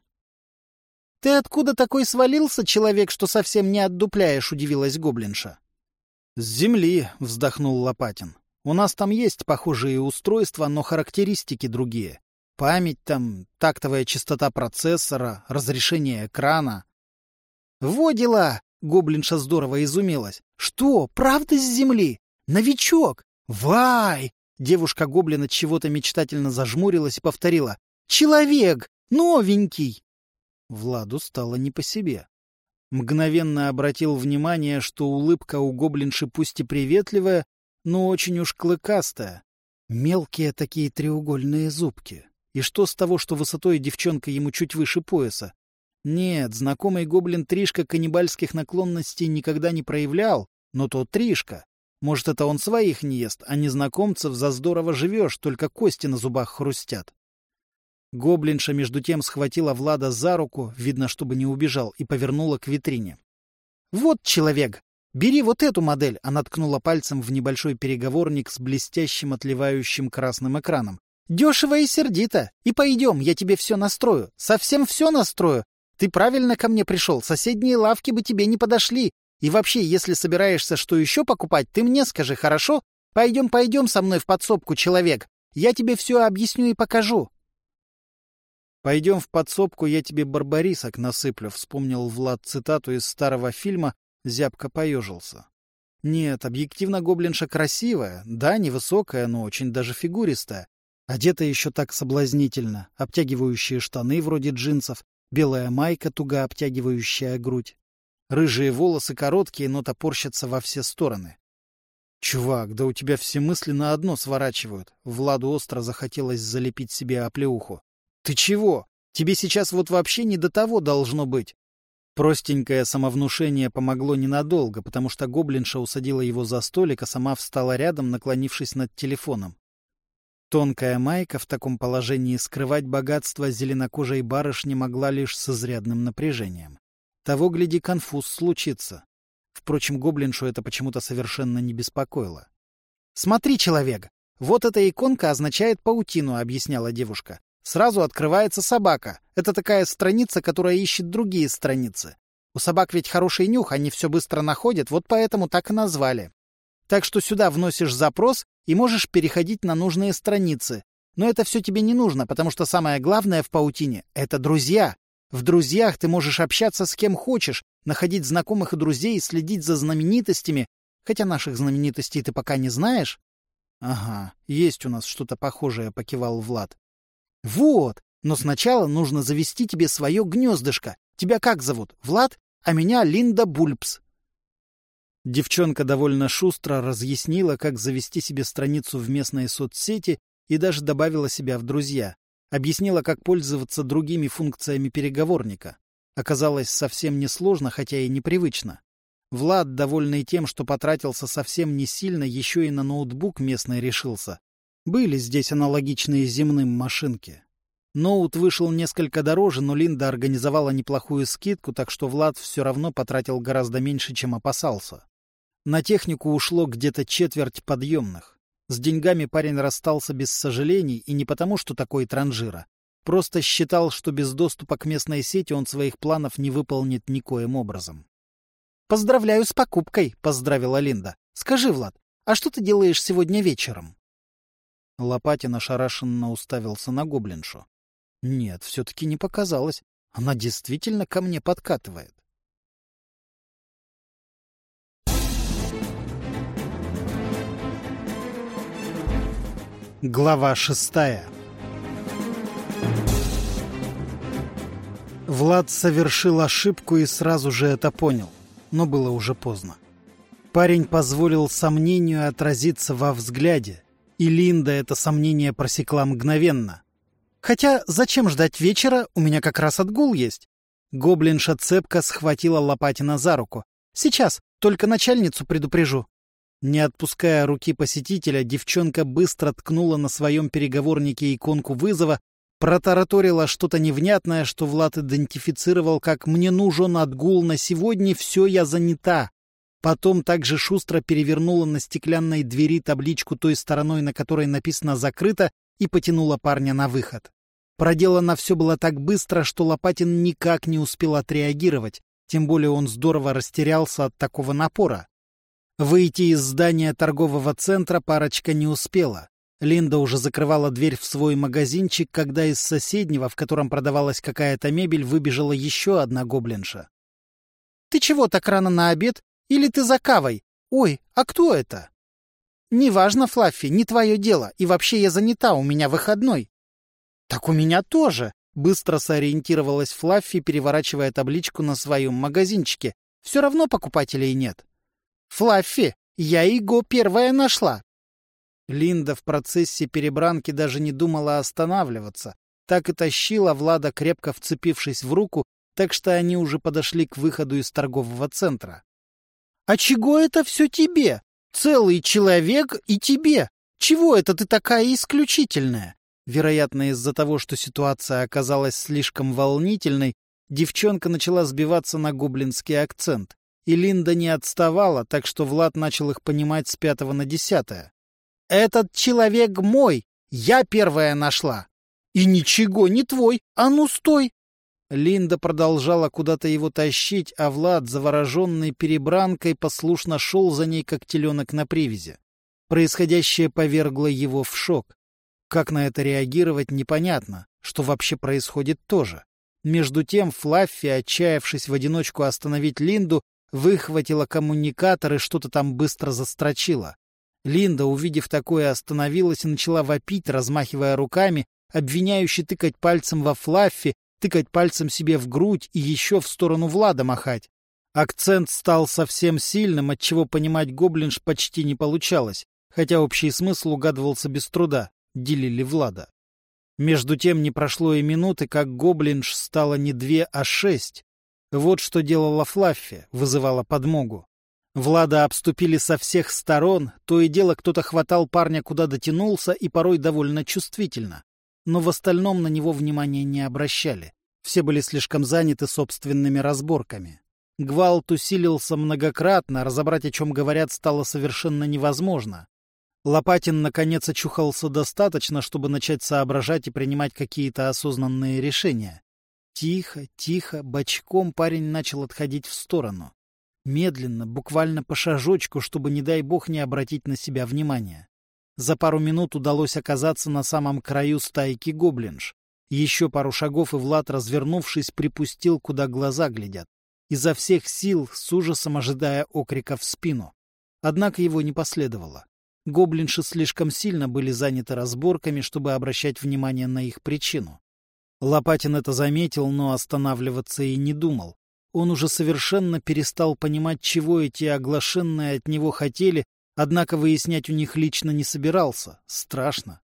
«Ты откуда такой свалился, человек, что совсем не отдупляешь?» — удивилась гоблинша. «С земли», — вздохнул Лопатин. «У нас там есть похожие устройства, но характеристики другие. Память там, тактовая частота процессора, разрешение экрана». «Во дела!» — гоблинша здорово изумилась. «Что, правда с земли? Новичок? Вай!» Девушка-гоблин от чего-то мечтательно зажмурилась и повторила. «Человек! Новенький!» Владу стало не по себе. Мгновенно обратил внимание, что улыбка у гоблинши пусть и приветливая, но очень уж клыкастая. Мелкие такие треугольные зубки. И что с того, что высотой девчонка ему чуть выше пояса? Нет, знакомый гоблин Тришка каннибальских наклонностей никогда не проявлял, но то Тришка. Может, это он своих не ест, а незнакомцев за здорово живешь, только кости на зубах хрустят. Гоблинша между тем схватила Влада за руку, видно, чтобы не убежал, и повернула к витрине. «Вот, человек, бери вот эту модель!» Она ткнула пальцем в небольшой переговорник с блестящим отливающим красным экраном. «Дешево и сердито! И пойдем, я тебе все настрою, совсем все настрою! Ты правильно ко мне пришел, соседние лавки бы тебе не подошли! И вообще, если собираешься что еще покупать, ты мне скажи, хорошо? Пойдем со мной в подсобку, человек! Я тебе все объясню и покажу!» «Пойдем в подсобку, я тебе барбарисок насыплю», — вспомнил Влад цитату из старого фильма, зябко поежился. Нет, объективно гоблинша красивая, да, невысокая, но очень даже фигуристая. Одета еще так соблазнительно, обтягивающие штаны вроде джинсов, белая майка, туго обтягивающая грудь. Рыжие волосы короткие, но топорщатся во все стороны. «Чувак, да у тебя все мысли на одно сворачивают». Владу остро захотелось залепить себе оплеуху. «Ты чего? Тебе сейчас вот вообще не до того должно быть». Простенькое самовнушение помогло ненадолго, потому что гоблинша усадила его за столик, а сама встала рядом, наклонившись над телефоном. Тонкая майка в таком положении скрывать богатство зеленокожей барышни могла лишь с изрядным напряжением. Того, гляди, конфуз случится. Впрочем, гоблиншу это почему-то совершенно не беспокоило. — Смотри, человек, вот эта иконка означает паутину, — объясняла девушка. Сразу открывается собака. Это такая страница, которая ищет другие страницы. У собак ведь хороший нюх, они все быстро находят, вот поэтому так и назвали. Так что сюда вносишь запрос и можешь переходить на нужные страницы. Но это все тебе не нужно, потому что самое главное в паутине — это друзья. В друзьях ты можешь общаться с кем хочешь, находить знакомых и друзей, следить за знаменитостями. Хотя наших знаменитостей ты пока не знаешь. — Ага, есть у нас что-то похожее, — покивал Влад. — Вот, но сначала нужно завести тебе свое гнездышко. Тебя как зовут? Влад? А меня Линда Бульбс. Девчонка довольно шустро разъяснила, как завести себе страницу в местной соцсети и даже добавила себя в друзья. Объяснила, как пользоваться другими функциями переговорника. Оказалось совсем несложно, хотя и непривычно. Влад, довольный тем, что потратился совсем не сильно, еще и на ноутбук местный решился. Были здесь аналогичные земным машинки. Ноут вышел несколько дороже, но Линда организовала неплохую скидку, так что Влад все равно потратил гораздо меньше, чем опасался. На технику ушло где-то четверть подъемных. С деньгами парень расстался без сожалений, и не потому, что такой транжира. Просто считал, что без доступа к местной сети он своих планов не выполнит никоим образом. — Поздравляю с покупкой, — поздравила Линда. — Скажи, Влад, а что ты делаешь сегодня вечером? Лопатин ошарашенно уставился на гоблиншу. Нет, все-таки не показалось. Она действительно ко мне подкатывает. Глава 6. Влад совершил ошибку и сразу же это понял, но было уже поздно. Парень позволил сомнению отразиться во взгляде, и Линда это сомнение просекла мгновенно. Хотя зачем ждать вечера, у меня как раз отгул есть. Гоблинша цепко схватила Лопатина за руку. Сейчас, только начальницу предупрежу. Не отпуская руки посетителя, девчонка быстро ткнула на своем переговорнике иконку вызова, протараторила что-то невнятное, что Влад идентифицировал как «мне нужен отгул на сегодня, все, я занята». Потом также шустро перевернула на стеклянной двери табличку той стороной, на которой написано «закрыто», и потянула парня на выход. Проделано все было так быстро, что Лопатин никак не успел отреагировать, тем более он здорово растерялся от такого напора. Выйти из здания торгового центра парочка не успела. Линда уже закрывала дверь в свой магазинчик, когда из соседнего, в котором продавалась какая-то мебель, выбежала еще одна гоблинша. — Ты чего так рано на обед? Или ты за кавой? Ой, а кто это? — Неважно, Флаффи, не твое дело, и вообще я занята, у меня выходной. — Так у меня тоже, — быстро сориентировалась Флаффи, переворачивая табличку на своем магазинчике. — Все равно покупателей нет. — Флаффи, я его первая нашла. Линда в процессе перебранки даже не думала останавливаться. Так и тащила Влада, крепко вцепившись в руку, так что они уже подошли к выходу из торгового центра. — А чего это все тебе? Целый человек и тебе. Чего это ты такая исключительная? Вероятно, из-за того, что ситуация оказалась слишком волнительной, девчонка начала сбиваться на гоблинский акцент. И Линда не отставала, так что Влад начал их понимать с 5 на 10. «Этот человек мой! Я первая нашла!» «И ничего не твой! А ну стой!» Линда продолжала куда-то его тащить, а Влад, завороженный перебранкой, послушно шел за ней, как теленок на привязи. Происходящее повергло его в шок. Как на это реагировать, непонятно, что вообще происходит тоже. Между тем Флаффи, отчаявшись в одиночку остановить Линду, выхватила коммуникатор и что-то там быстро застрочила. Линда, увидев такое, остановилась и начала вопить, размахивая руками, обвиняюще тыкать пальцем во Флаффи, тыкать пальцем себе в грудь и еще в сторону Влада махать. Акцент стал совсем сильным, отчего понимать гоблинш почти не получалось, хотя общий смысл угадывался без труда, делили Влада. Между тем не прошло и минуты, как гоблинш стало не 2, а 6. Вот что делала Флаффи, вызывала подмогу. Влада обступили со всех сторон, то и дело кто-то хватал парня куда дотянулся и порой довольно чувствительно. Но в остальном на него внимания не обращали. Все были слишком заняты собственными разборками. Гвалт усилился многократно, разобрать, о чем говорят, стало совершенно невозможно. Лопатин, наконец, очухался достаточно, чтобы начать соображать и принимать какие-то осознанные решения. Тихо, тихо, бочком парень начал отходить в сторону. Медленно, буквально по шажочку, чтобы, не дай бог, не обратить на себя внимания. За пару минут удалось оказаться на самом краю стайки гоблинш. Еще пару шагов, и Влад, развернувшись, припустил, куда глаза глядят. Изо всех сил, с ужасом ожидая окрика в спину. Однако его не последовало. Гоблинши слишком сильно были заняты разборками, чтобы обращать внимание на их причину. Лопатин это заметил, но останавливаться и не думал. Он уже совершенно перестал понимать, чего эти оглашенные от него хотели, однако выяснять у них лично не собирался. Страшно.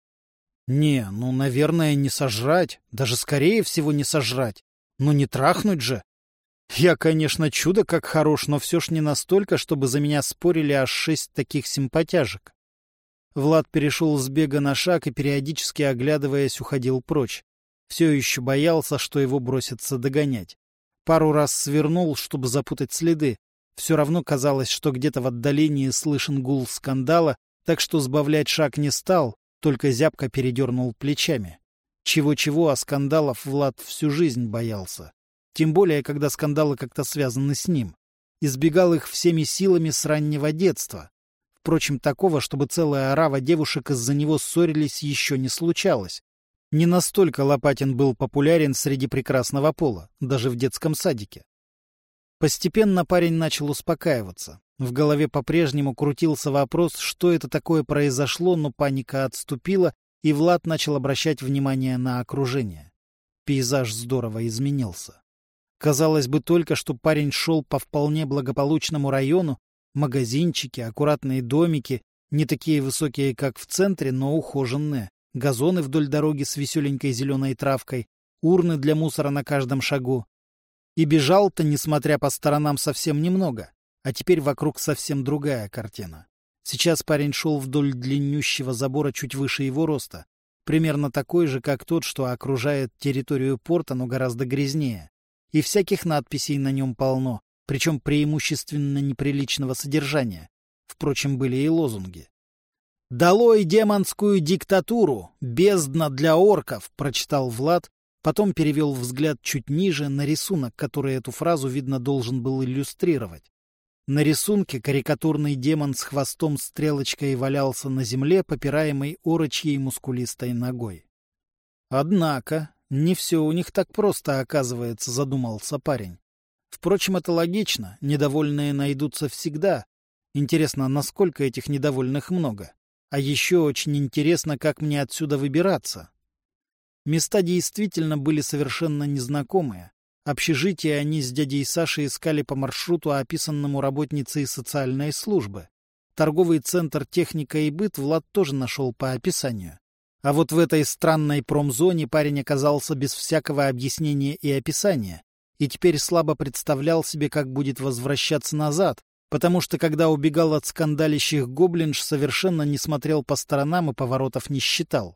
Не, ну, наверное, не сожрать. Даже скорее всего не сожрать. Но не трахнуть же. Я, конечно, чудо как хорош, но все ж не настолько, чтобы за меня спорили аж 6 таких симпатяжек. Влад перешел с бега на шаг и, периодически оглядываясь, уходил прочь. Все еще боялся, что его бросятся догонять. Пару раз свернул, чтобы запутать следы. Все равно казалось, что где-то в отдалении слышен гул скандала, так что сбавлять шаг не стал, только зябко передернул плечами. Чего-чего, а скандалов Влад всю жизнь боялся. Тем более, когда скандалы как-то связаны с ним. Избегал их всеми силами с раннего детства. Впрочем, такого, чтобы целая орава девушек из-за него ссорились, еще не случалось. Не настолько Лопатин был популярен среди прекрасного пола, даже в детском садике. Постепенно парень начал успокаиваться. В голове по-прежнему крутился вопрос, что это такое произошло, но паника отступила, и Влад начал обращать внимание на окружение. Пейзаж здорово изменился. Казалось бы, только что парень шел по вполне благополучному району, магазинчики, аккуратные домики, не такие высокие, как в центре, но ухоженные. Газоны вдоль дороги с веселенькой зеленой травкой, урны для мусора на каждом шагу. И бежал-то, несмотря по сторонам, совсем немного, а теперь вокруг совсем другая картина. Сейчас парень шел вдоль длиннющего забора чуть выше его роста, примерно такой же, как тот, что окружает территорию порта, но гораздо грязнее. И всяких надписей на нем полно, причем преимущественно неприличного содержания. Впрочем, были и лозунги. «Долой демонскую диктатуру! Бездна для орков!» — прочитал Влад, потом перевел взгляд чуть ниже на рисунок, который эту фразу, видно, должен был иллюстрировать. На рисунке карикатурный демон с хвостом-стрелочкой валялся на земле, попираемой орочьей мускулистой ногой. «Однако, не все у них так просто, оказывается», — задумался парень. «Впрочем, это логично, недовольные найдутся всегда. Интересно, насколько этих недовольных много? А еще очень интересно, как мне отсюда выбираться». Места действительно были совершенно незнакомые. Общежитие они с дядей Сашей искали по маршруту, описанному работницей социальной службы. Торговый центр «Техника и быт» Влад тоже нашел по описанию. А вот в этой странной промзоне парень оказался без всякого объяснения и описания, и теперь слабо представлял себе, как будет возвращаться назад, потому что, когда убегал от скандалящих гоблинш, совершенно не смотрел по сторонам и поворотов не считал.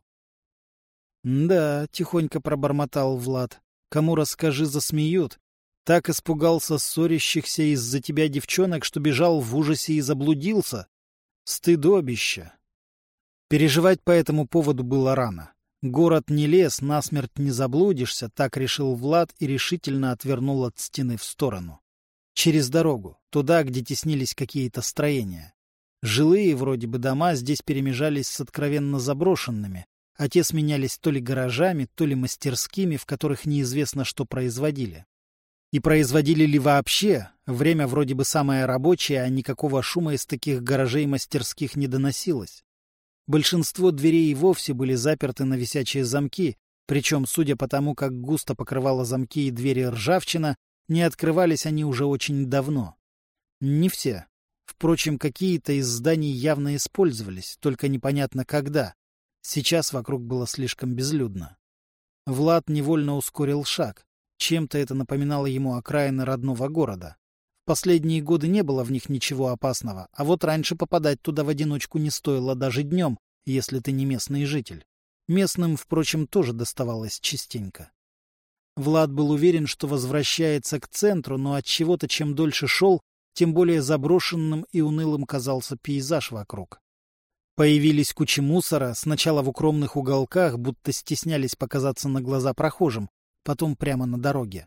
«Да», — тихонько пробормотал Влад, — «кому расскажи, засмеют. Так испугался ссорящихся из-за тебя девчонок, что бежал в ужасе и заблудился. Стыдобище». Переживать по этому поводу было рано. Город не лес, насмерть не заблудишься, так решил Влад и решительно отвернул от стены в сторону. Через дорогу, туда, где теснились какие-то строения. Жилые вроде бы дома здесь перемежались с откровенно заброшенными, а те сменялись то ли гаражами, то ли мастерскими, в которых неизвестно, что производили. И производили ли вообще? Время вроде бы самое рабочее, а никакого шума из таких гаражей мастерских не доносилось. Большинство дверей и вовсе были заперты на висячие замки, причем, судя по тому, как густо покрывала замки и двери ржавчина, не открывались они уже очень давно. Не все. Впрочем, какие-то из зданий явно использовались, только непонятно когда. Сейчас вокруг было слишком безлюдно. Влад невольно ускорил шаг. Чем-то это напоминало ему окраины родного города. В последние годы не было в них ничего опасного, а вот раньше попадать туда в одиночку не стоило даже днем, если ты не местный житель. Местным, впрочем, тоже доставалось частенько. Влад был уверен, что возвращается к центру, но от чего-то чем дольше шел, тем более заброшенным и унылым казался пейзаж вокруг. Появились кучи мусора, сначала в укромных уголках, будто стеснялись показаться на глаза прохожим, потом прямо на дороге.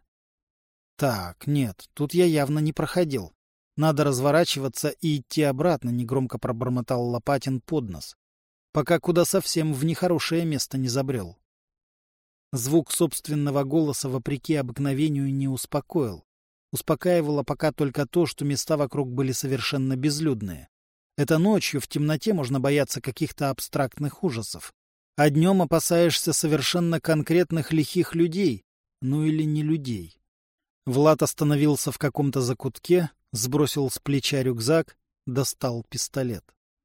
Так, нет, тут я явно не проходил. Надо разворачиваться и идти обратно, негромко пробормотал Лопатин под нос, пока куда совсем в нехорошее место не забрел. Звук собственного голоса, вопреки обыкновению, не успокоил. Успокаивало пока только то, что места вокруг были совершенно безлюдные. Это ночью в темноте можно бояться каких-то абстрактных ужасов. А днем опасаешься совершенно конкретных лихих людей, ну или не людей. Влад остановился в каком-то закутке, сбросил с плеча рюкзак, достал пистолет.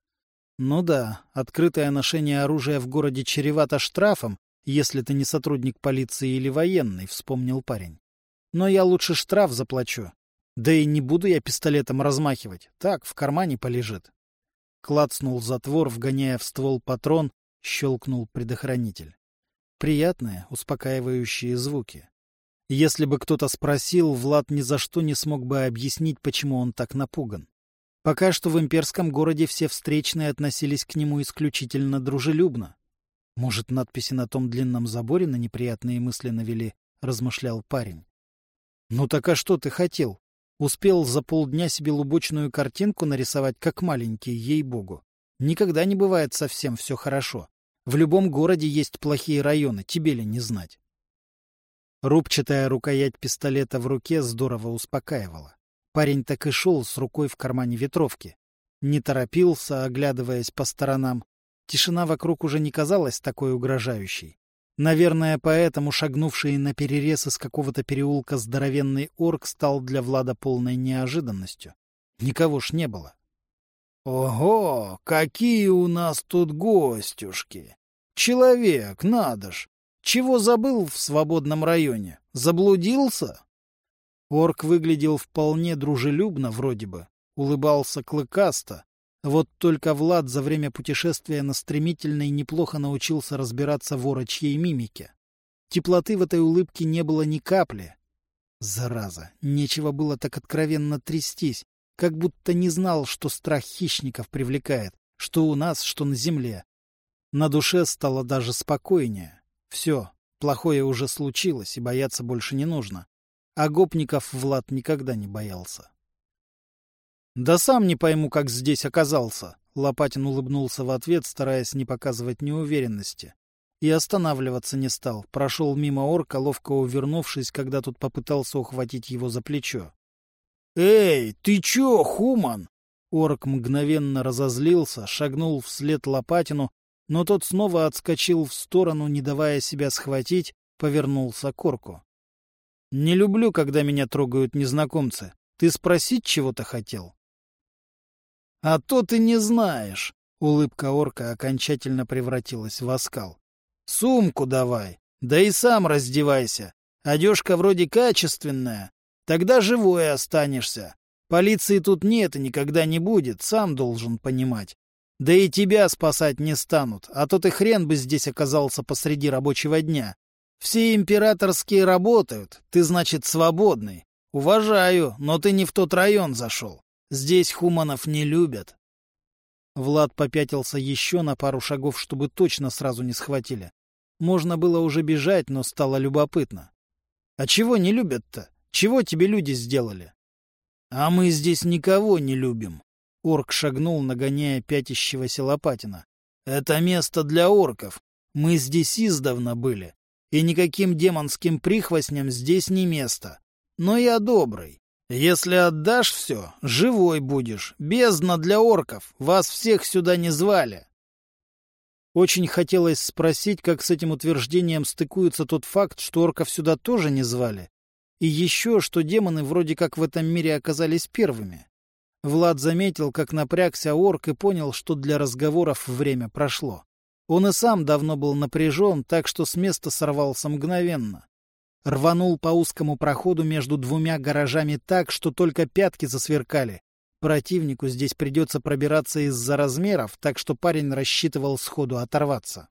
Ну да, открытое ношение оружия в городе чревато штрафом, если ты не сотрудник полиции или военный, вспомнил парень. Но я лучше штраф заплачу. Да и не буду я пистолетом размахивать, так, в кармане полежит. Клацнул затвор, вгоняя в ствол патрон, щелкнул предохранитель. Приятные, успокаивающие звуки. Если бы кто-то спросил, Влад ни за что не смог бы объяснить, почему он так напуган. Пока что в имперском городе все встречные относились к нему исключительно дружелюбно. Может, надписи на том длинном заборе на неприятные мысли навели, размышлял парень. Ну так а что ты хотел? Успел за полдня себе лубочную картинку нарисовать, как маленький, ей-богу. Никогда не бывает совсем все хорошо. В любом городе есть плохие районы, тебе ли не знать. Рубчатая рукоять пистолета в руке здорово успокаивала. Парень так и шел с рукой в кармане ветровки. Не торопился, оглядываясь по сторонам. Тишина вокруг уже не казалась такой угрожающей. Наверное, поэтому шагнувший на перерез из какого-то переулка здоровенный орк стал для Влада полной неожиданностью. Никого ж не было. — Ого, какие у нас тут гостюшки! Человек, надо ж! Чего забыл в свободном районе? Заблудился? Орк выглядел вполне дружелюбно вроде бы, улыбался клыкасто. Вот только Влад за время путешествия на стремительной неплохо научился разбираться в орочьей мимике. Теплоты в этой улыбке не было ни капли. Зараза, нечего было так откровенно трястись, как будто не знал, что страх хищников привлекает, что у нас, что на земле. На душе стало даже спокойнее. Все, плохое уже случилось, и бояться больше не нужно. А гопников Влад никогда не боялся. «Да сам не пойму, как здесь оказался», — Лопатин улыбнулся в ответ, стараясь не показывать неуверенности. И останавливаться не стал, прошел мимо орка, ловко увернувшись, когда тот попытался ухватить его за плечо. «Эй, ты чё, Хуман?» Орк мгновенно разозлился, шагнул вслед Лопатину, но тот снова отскочил в сторону, не давая себя схватить, повернулся к орку. «Не люблю, когда меня трогают незнакомцы. Ты спросить чего-то хотел?» «А то ты не знаешь!» — улыбка орка окончательно превратилась в оскал. «Сумку давай, да и сам раздевайся. Одежка вроде качественная, тогда живой останешься. Полиции тут нет и никогда не будет, сам должен понимать. Да и тебя спасать не станут, а то ты хрен бы здесь оказался посреди рабочего дня. Все императорские работают, ты, значит, свободный. Уважаю, но ты не в тот район зашел. Здесь хуманов не любят». Влад попятился еще на пару шагов, чтобы точно сразу не схватили. Можно было уже бежать, но стало любопытно. «А чего не любят-то? Чего тебе люди сделали?» «А мы здесь никого не любим». Орк шагнул, нагоняя пятящегося Лопатина. «Это место для орков. Мы здесь издавна были. И никаким демонским прихвостням здесь не место. Но я добрый. Если отдашь все, живой будешь. Бездна для орков. Вас всех сюда не звали». Очень хотелось спросить, как с этим утверждением стыкуется тот факт, что орков сюда тоже не звали. И еще, что демоны вроде как в этом мире оказались первыми. Влад заметил, как напрягся орк, и понял, что для разговоров время прошло. Он и сам давно был напряжен, так что с места сорвался мгновенно. Рванул по узкому проходу между двумя гаражами так, что только пятки засверкали. Противнику здесь придется пробираться из-за размеров, так что парень рассчитывал сходу оторваться.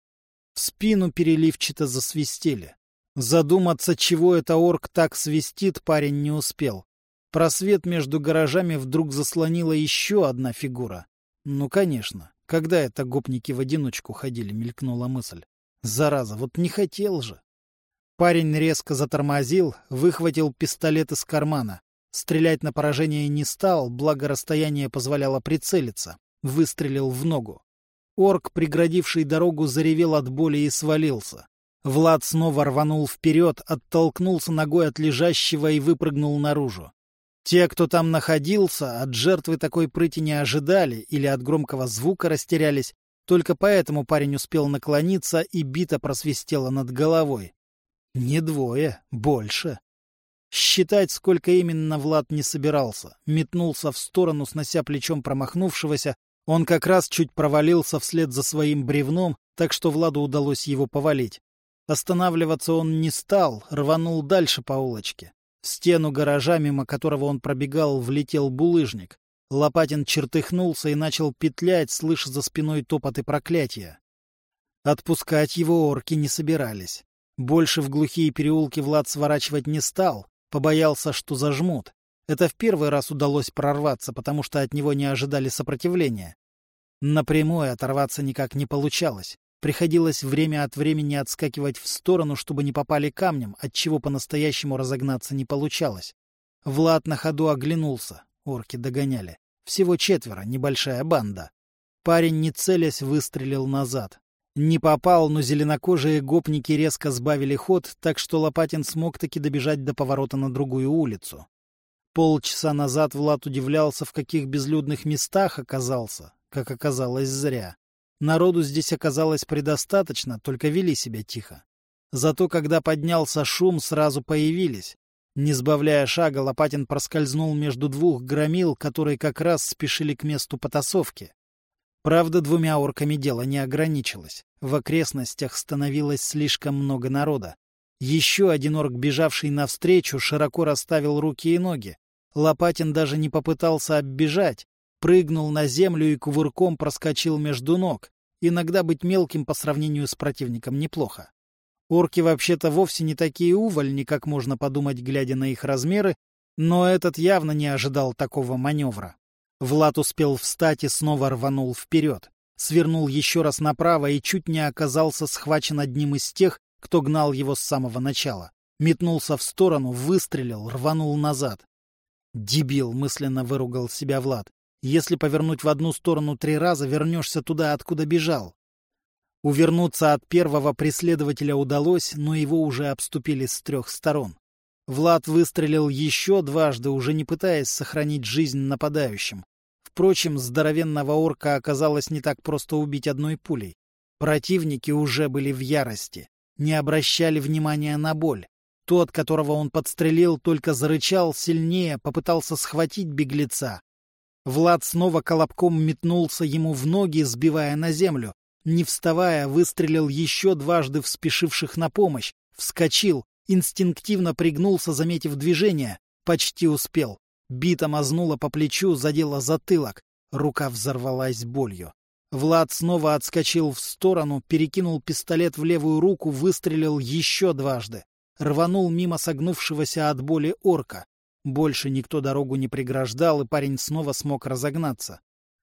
В спину переливчато засвистели. Задуматься, чего это орк так свистит, парень не успел. Просвет между гаражами вдруг заслонила еще одна фигура. Ну, конечно, когда это гопники в одиночку ходили, мелькнула мысль. Зараза, вот не хотел же. Парень резко затормозил, выхватил пистолет из кармана. Стрелять на поражение не стал, благо расстояние позволяло прицелиться. Выстрелил в ногу. Орк, преградивший дорогу, заревел от боли и свалился. Влад снова рванул вперед, оттолкнулся ногой от лежащего и выпрыгнул наружу. Те, кто там находился, от жертвы такой прыти не ожидали или от громкого звука растерялись, только поэтому парень успел наклониться, и бита просвистела над головой. Не двое, больше. Считать, сколько именно, Влад не собирался. Метнулся в сторону, снося плечом промахнувшегося. Он как раз чуть провалился вслед за своим бревном, так что Владу удалось его повалить. Останавливаться он не стал, рванул дальше по улочке. В стену гаража, мимо которого он пробегал, влетел булыжник. Лопатин чертыхнулся и начал петлять, слыша за спиной топот и проклятия. Отпускать его орки не собирались. Больше в глухие переулки Влад сворачивать не стал, побоялся, что зажмут. Это в первый раз удалось прорваться, потому что от него не ожидали сопротивления. Напрямую оторваться никак не получалось. Приходилось время от времени отскакивать в сторону, чтобы не попали камнем, отчего по-настоящему разогнаться не получалось. Влад на ходу оглянулся. Орки догоняли. Всего 4, небольшая банда. Парень, не целясь, выстрелил назад. Не попал, но зеленокожие гопники резко сбавили ход, так что Лопатин смог таки добежать до поворота на другую улицу. Полчаса назад Влад удивлялся, в каких безлюдных местах оказался. Как оказалось, зря. Народу здесь оказалось предостаточно, только вели себя тихо. Зато когда поднялся шум, сразу появились. Не сбавляя шага, Лопатин проскользнул между двух громил, которые как раз спешили к месту потасовки. Правда, 2 орками дело не ограничилось. В окрестностях становилось слишком много народа. Еще один орк, бежавший навстречу, широко расставил руки и ноги. Лопатин даже не попытался оббежать. Прыгнул на землю и кувырком проскочил между ног. Иногда быть мелким по сравнению с противником неплохо. Орки вообще-то вовсе не такие увольни, как можно подумать, глядя на их размеры, но этот явно не ожидал такого маневра. Влад успел встать и снова рванул вперед. Свернул еще раз направо и чуть не оказался схвачен одним из тех, кто гнал его с самого начала. Метнулся в сторону, выстрелил, рванул назад. «Дебил!» — мысленно выругал себя Влад. «Если повернуть в одну сторону 3 раза, вернешься туда, откуда бежал». Увернуться от первого преследователя удалось, но его уже обступили с 3 сторон. Влад выстрелил еще 2, уже не пытаясь сохранить жизнь нападающим. Впрочем, здоровенного орка оказалось не так просто убить одной пулей. Противники уже были в ярости, не обращали внимания на боль. Тот, которого он подстрелил, только зарычал сильнее, попытался схватить беглеца. Влад снова колобком метнулся ему в ноги, сбивая на землю. Не вставая, выстрелил еще 2 в спешивших на помощь. Вскочил, инстинктивно пригнулся, заметив движение. Почти успел. Бита мазнула по плечу, задела затылок. Рука взорвалась болью. Влад снова отскочил в сторону, перекинул пистолет в левую руку, выстрелил еще 2. Рванул мимо согнувшегося от боли орка. Больше никто дорогу не преграждал, и парень снова смог разогнаться.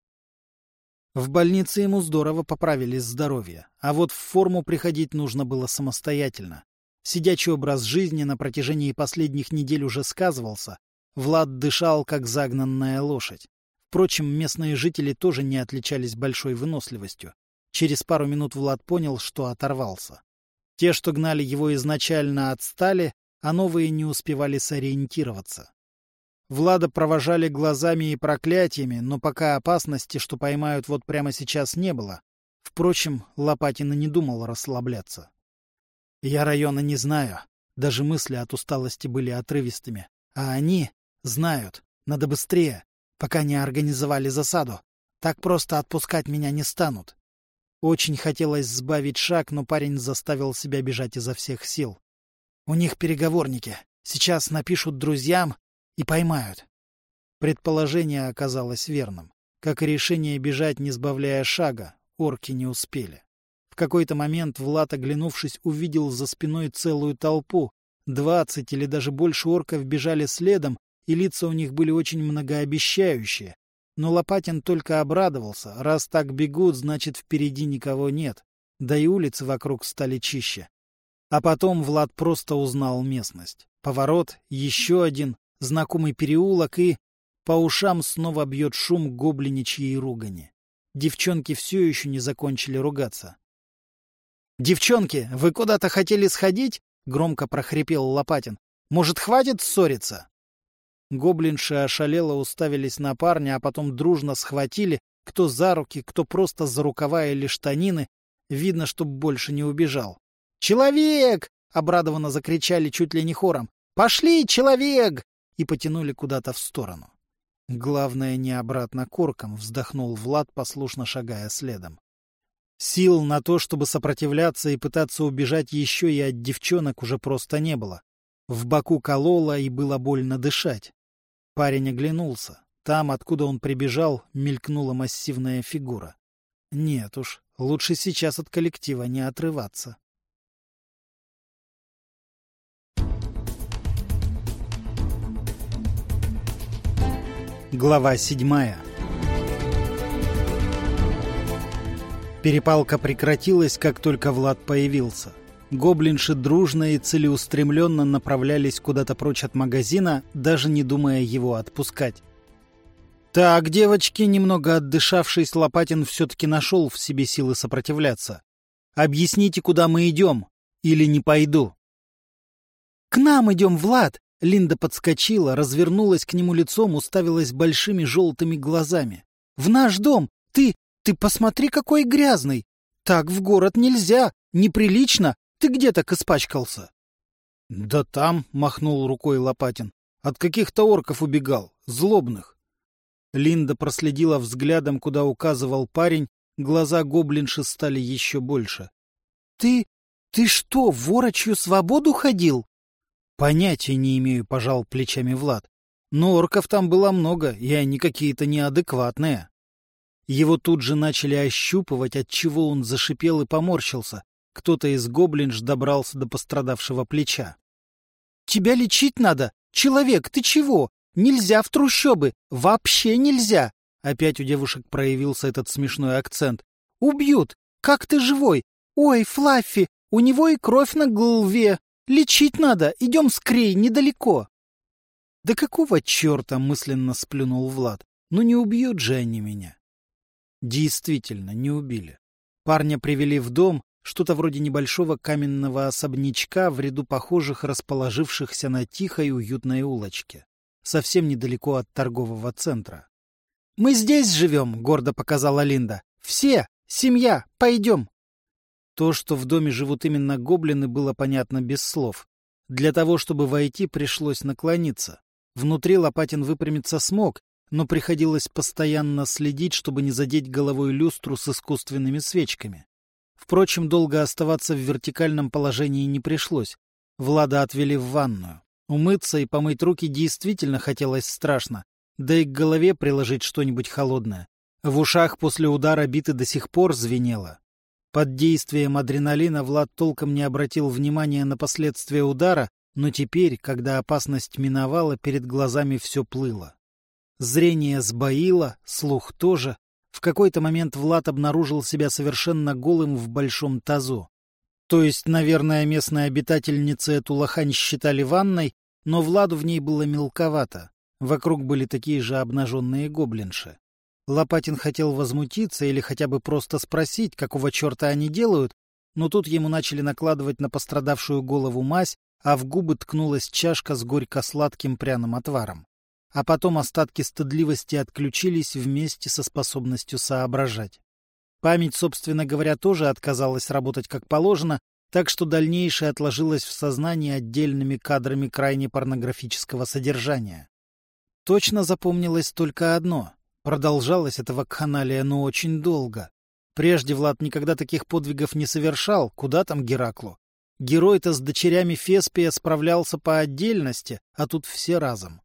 В больнице ему здорово поправили здоровье, а вот в форму приходить нужно было самостоятельно. Сидячий образ жизни на протяжении последних недель уже сказывался. Влад дышал, как загнанная лошадь. Впрочем, местные жители тоже не отличались большой выносливостью. Через пару минут Влад понял, что оторвался. Те, что гнали его изначально, отстали, а новые не успевали сориентироваться. Влада провожали глазами и проклятиями, но пока опасности, что поймают вот прямо сейчас, не было. Впрочем, Лопатин и не думал расслабляться. «Я района не знаю». Даже мысли от усталости были отрывистыми. А они знают. Надо быстрее, пока не организовали засаду. Так просто отпускать меня не станут. Очень хотелось сбавить шаг, но парень заставил себя бежать изо всех сил. У них переговорники. Сейчас напишут друзьям и поймают. Предположение оказалось верным. Как и решение бежать, не сбавляя шага, орки не успели. В какой-то момент Влад, оглянувшись, увидел за спиной целую толпу. 20 или даже больше орков бежали следом, и лица у них были очень многообещающие. Но Лопатин только обрадовался. Раз так бегут, значит, впереди никого нет. Да и улицы вокруг стали чище. А потом Влад просто узнал местность. Поворот, еще один, знакомый переулок, и по ушам снова бьет шум гоблиничьей ругани. Девчонки все еще не закончили ругаться. — Девчонки, вы куда-то хотели сходить? — громко прохрипел Лопатин. — Может, хватит ссориться? Гоблинши ошалело уставились на парня, а потом дружно схватили, кто за руки, кто просто за рукава или штанины. Видно, чтоб больше не убежал. «Человек!» — обрадованно закричали чуть ли не хором. «Пошли, человек!» И потянули куда-то в сторону. «Главное, не обратно к оркам», — вздохнул Влад, послушно шагая следом. Сил на то, чтобы сопротивляться и пытаться убежать еще и от девчонок, уже просто не было. В боку кололо, и было больно дышать. Парень оглянулся. Там, откуда он прибежал, мелькнула массивная фигура. Нет уж, лучше сейчас от коллектива не отрываться. Глава 7. Перепалка прекратилась, как только Влад появился. Гоблинши дружно и целеустремленно направлялись куда-то прочь от магазина, даже не думая его отпускать. Так, девочки, немного отдышавшись, Лопатин все-таки нашел в себе силы сопротивляться. «Объясните, куда мы идем, или не пойду». «К нам идем, Влад!» Линда подскочила, развернулась к нему лицом, уставилась большими желтыми глазами. «В наш дом! Ты посмотри, какой грязный! Так в город нельзя! Неприлично! Ты где так испачкался?» «Да там», — махнул рукой Лопатин, — «от каких-то орков убегал, злобных». Линда проследила взглядом, куда указывал парень, глаза гоблинши стали еще больше. Ты что, в орочью свободу ходил?» «Понятия не имею», — пожал плечами Влад. «Но орков там было много, и они какие-то неадекватные». Его тут же начали ощупывать, отчего он зашипел и поморщился. Кто-то из гоблинш добрался до пострадавшего плеча. «Тебя лечить надо? Человек, ты чего? Нельзя в трущобы! Вообще нельзя!» Опять у девушек проявился этот смешной акцент. «Убьют! Как ты живой? Ой, Флаффи, у него и кровь на голове! Лечить надо! Идем скорей, недалеко!» «Да какого черта?» — мысленно сплюнул Влад. «Ну не убьют же они меня!» Действительно, не убили. Парня привели в дом, что-то вроде небольшого каменного особнячка в ряду похожих, расположившихся на тихой уютной улочке, совсем недалеко от торгового центра. «Мы здесь живем», — гордо показала Линда. «Все! Семья! Пойдем!» То, что в доме живут именно гоблины, было понятно без слов. Для того, чтобы войти, пришлось наклониться. Внутри Лопатин выпрямиться смог, но приходилось постоянно следить, чтобы не задеть головой люстру с искусственными свечками. Впрочем, долго оставаться в вертикальном положении не пришлось. Влада отвели в ванную. Умыться и помыть руки действительно хотелось страшно, да и к голове приложить что-нибудь холодное. В ушах после удара биты до сих пор звенело. Под действием адреналина Влад толком не обратил внимания на последствия удара, но теперь, когда опасность миновала, перед глазами все плыло. Зрение сбоило, слух тоже. В какой-то момент Влад обнаружил себя совершенно голым в большом тазу. То есть, наверное, местные обитательницы эту лохань считали ванной, но Владу в ней было мелковато. Вокруг были такие же обнаженные гоблинши. Лопатин хотел возмутиться или хотя бы просто спросить, какого черта они делают, но тут ему начали накладывать на пострадавшую голову мазь, а в губы ткнулась чашка с горько-сладким пряным отваром. А потом остатки стыдливости отключились вместе со способностью соображать. Память, собственно говоря, тоже отказалась работать как положено, так что дальнейшее отложилось в сознании отдельными кадрами крайне порнографического содержания. Точно запомнилось только одно. Продолжалось это вакханалия, но очень долго. Прежде Влад никогда таких подвигов не совершал, куда там Гераклу. Герой-то с дочерями Феспия справлялся по отдельности, а тут все разом.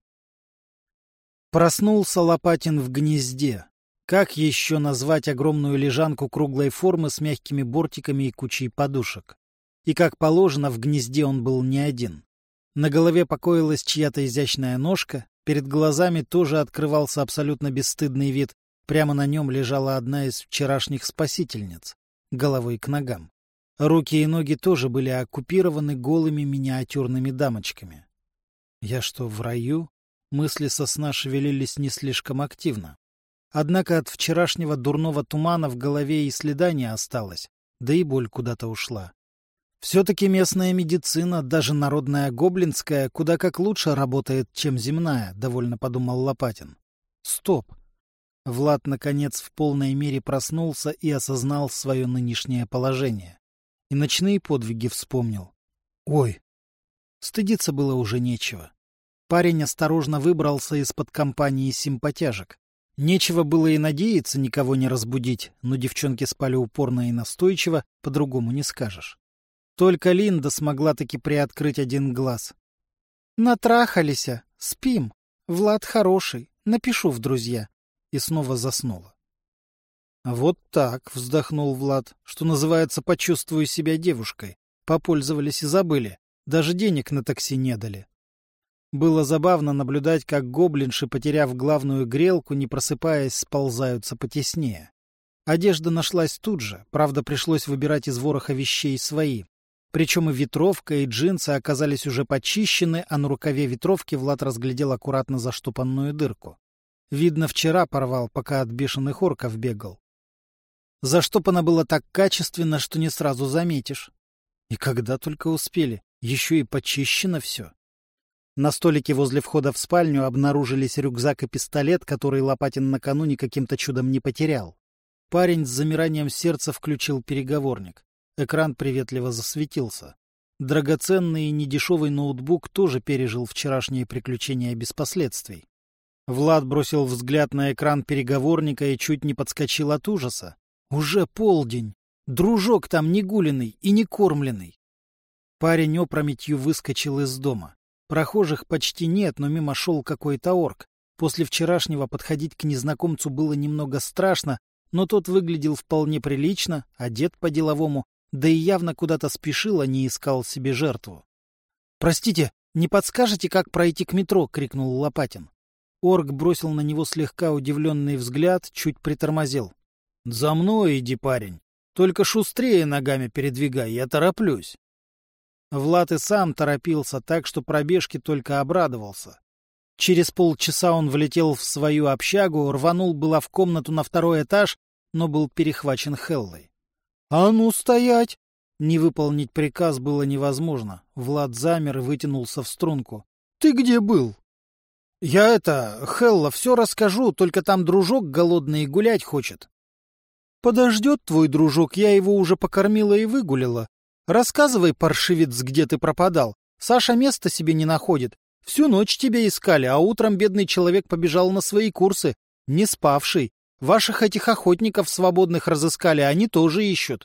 Проснулся Лопатин в гнезде. Как еще назвать огромную лежанку круглой формы с мягкими бортиками и кучей подушек? И как положено, в гнезде он был не один. На голове покоилась чья-то изящная ножка, перед глазами тоже открывался абсолютно бесстыдный вид, прямо на нем лежала одна из вчерашних спасительниц, головой к ногам. Руки и ноги тоже были оккупированы голыми миниатюрными дамочками. Я что, в раю? Мысли со сна шевелились не слишком активно. Однако от вчерашнего дурного тумана в голове и следа не осталось, да и боль куда-то ушла. Все-таки местная медицина, даже народная гоблинская, куда как лучше работает, чем земная, — довольно подумал Лопатин. Стоп! Влад, наконец, в полной мере проснулся и осознал свое нынешнее положение. И ночные подвиги вспомнил. Ой! Стыдиться было уже нечего. Парень осторожно выбрался из-под компании симпатяжек. Нечего было и надеяться никого не разбудить, но девчонки спали упорно и настойчиво, по-другому не скажешь. Только Линда смогла таки приоткрыть один глаз. «Натрахались, спим. Влад хороший, напишу в друзья». И снова заснула. «Вот так», — вздохнул Влад, — «что называется, почувствую себя девушкой. Попользовались и забыли. Даже денег на такси не дали». Было забавно наблюдать, как гоблинши, потеряв главную грелку, не просыпаясь, сползаются потеснее. Одежда нашлась тут же, правда, пришлось выбирать из вороха вещей свои. Причем и ветровка, и джинсы оказались уже почищены, а на рукаве ветровки Влад разглядел аккуратно заштопанную дырку. Видно, вчера порвал, пока от бешеных орков бегал. Заштопано было так качественно, что не сразу заметишь. И когда только успели, еще и почищено все. На столике возле входа в спальню обнаружились рюкзак и пистолет, который Лопатин накануне каким-то чудом не потерял. Парень с замиранием сердца включил переговорник. Экран приветливо засветился. Драгоценный и недешевый ноутбук тоже пережил вчерашние приключения без последствий. Влад бросил взгляд на экран переговорника и чуть не подскочил от ужаса. Уже полдень. Дружок там не гуленый и не кормленный. Парень опрометью выскочил из дома. Прохожих почти нет, но мимо шел какой-то орк. После вчерашнего подходить к незнакомцу было немного страшно, но тот выглядел вполне прилично, одет по-деловому, да и явно куда-то спешил, а не искал себе жертву. — Простите, не подскажете, как пройти к метро? — крикнул Лопатин. Орк бросил на него слегка удивленный взгляд, чуть притормозил. — За мной иди, парень. Только шустрее ногами передвигай, я тороплюсь. Влад и сам торопился, так что пробежке только обрадовался. Через полчаса он влетел в свою общагу, рванул было в комнату на второй этаж, но был перехвачен Хеллой. — А ну стоять! Не выполнить приказ было невозможно. Влад замер и вытянулся в струнку. — Ты где был? — Я Хелла, все расскажу, только там дружок голодный и гулять хочет. — Подождет твой дружок, я его уже покормила и выгулила. Рассказывай, паршивец, где ты пропадал. Саша места себе не находит. Всю ночь тебя искали, а утром бедный человек побежал на свои курсы, не спавший. Ваших этих охотников свободных разыскали, они тоже ищут.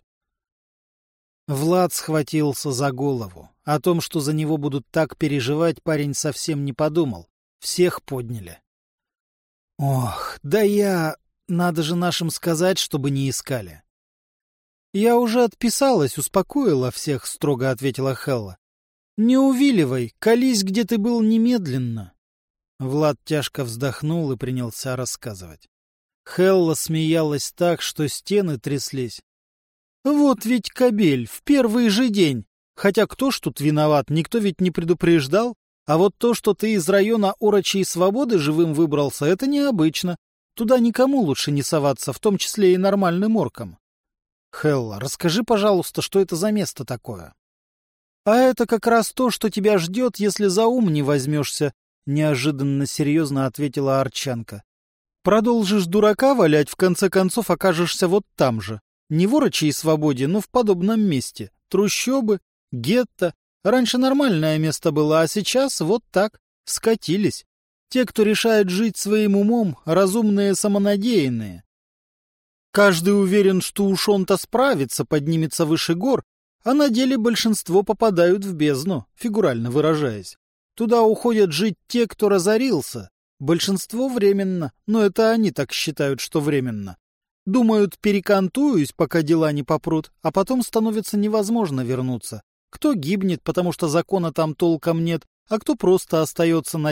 Влад схватился за голову. О том, что за него будут так переживать, парень совсем не подумал. Всех подняли. Ох, да надо же нашим сказать, чтобы не искали. «Я уже отписалась, успокоила всех», — строго ответила Хелла. «Не увиливай, колись, где ты был, немедленно». Влад тяжко вздохнул и принялся рассказывать. Хелла смеялась так, что стены тряслись. «Вот ведь кобель, в первый же день. Хотя кто ж тут виноват, никто ведь не предупреждал. А вот то, что ты из района Орочьей Свободы живым выбрался, это необычно. Туда никому лучше не соваться, в том числе и нормальным оркам. Хелла, расскажи, пожалуйста, что это за место такое? — А это как раз то, что тебя ждет, если за ум не возьмешься, — неожиданно серьезно ответила Арчанка. — Продолжишь дурака валять, в конце концов окажешься вот там же. Не в Орочьей Свободе, но в подобном месте. Трущобы, гетто. Раньше нормальное место было, а сейчас вот так, скатились. Те, кто решает жить своим умом, разумные, самонадеянные. Каждый уверен, что уж он-то справится, поднимется выше гор, А на деле большинство попадают в бездну, фигурально выражаясь. Туда уходят жить те, кто разорился. Большинство временно, но это они так считают, что временно. Думают, перекантуюсь, пока дела не попрут, а потом становится невозможно вернуться. Кто гибнет, потому что закона там толком нет, а кто просто остается на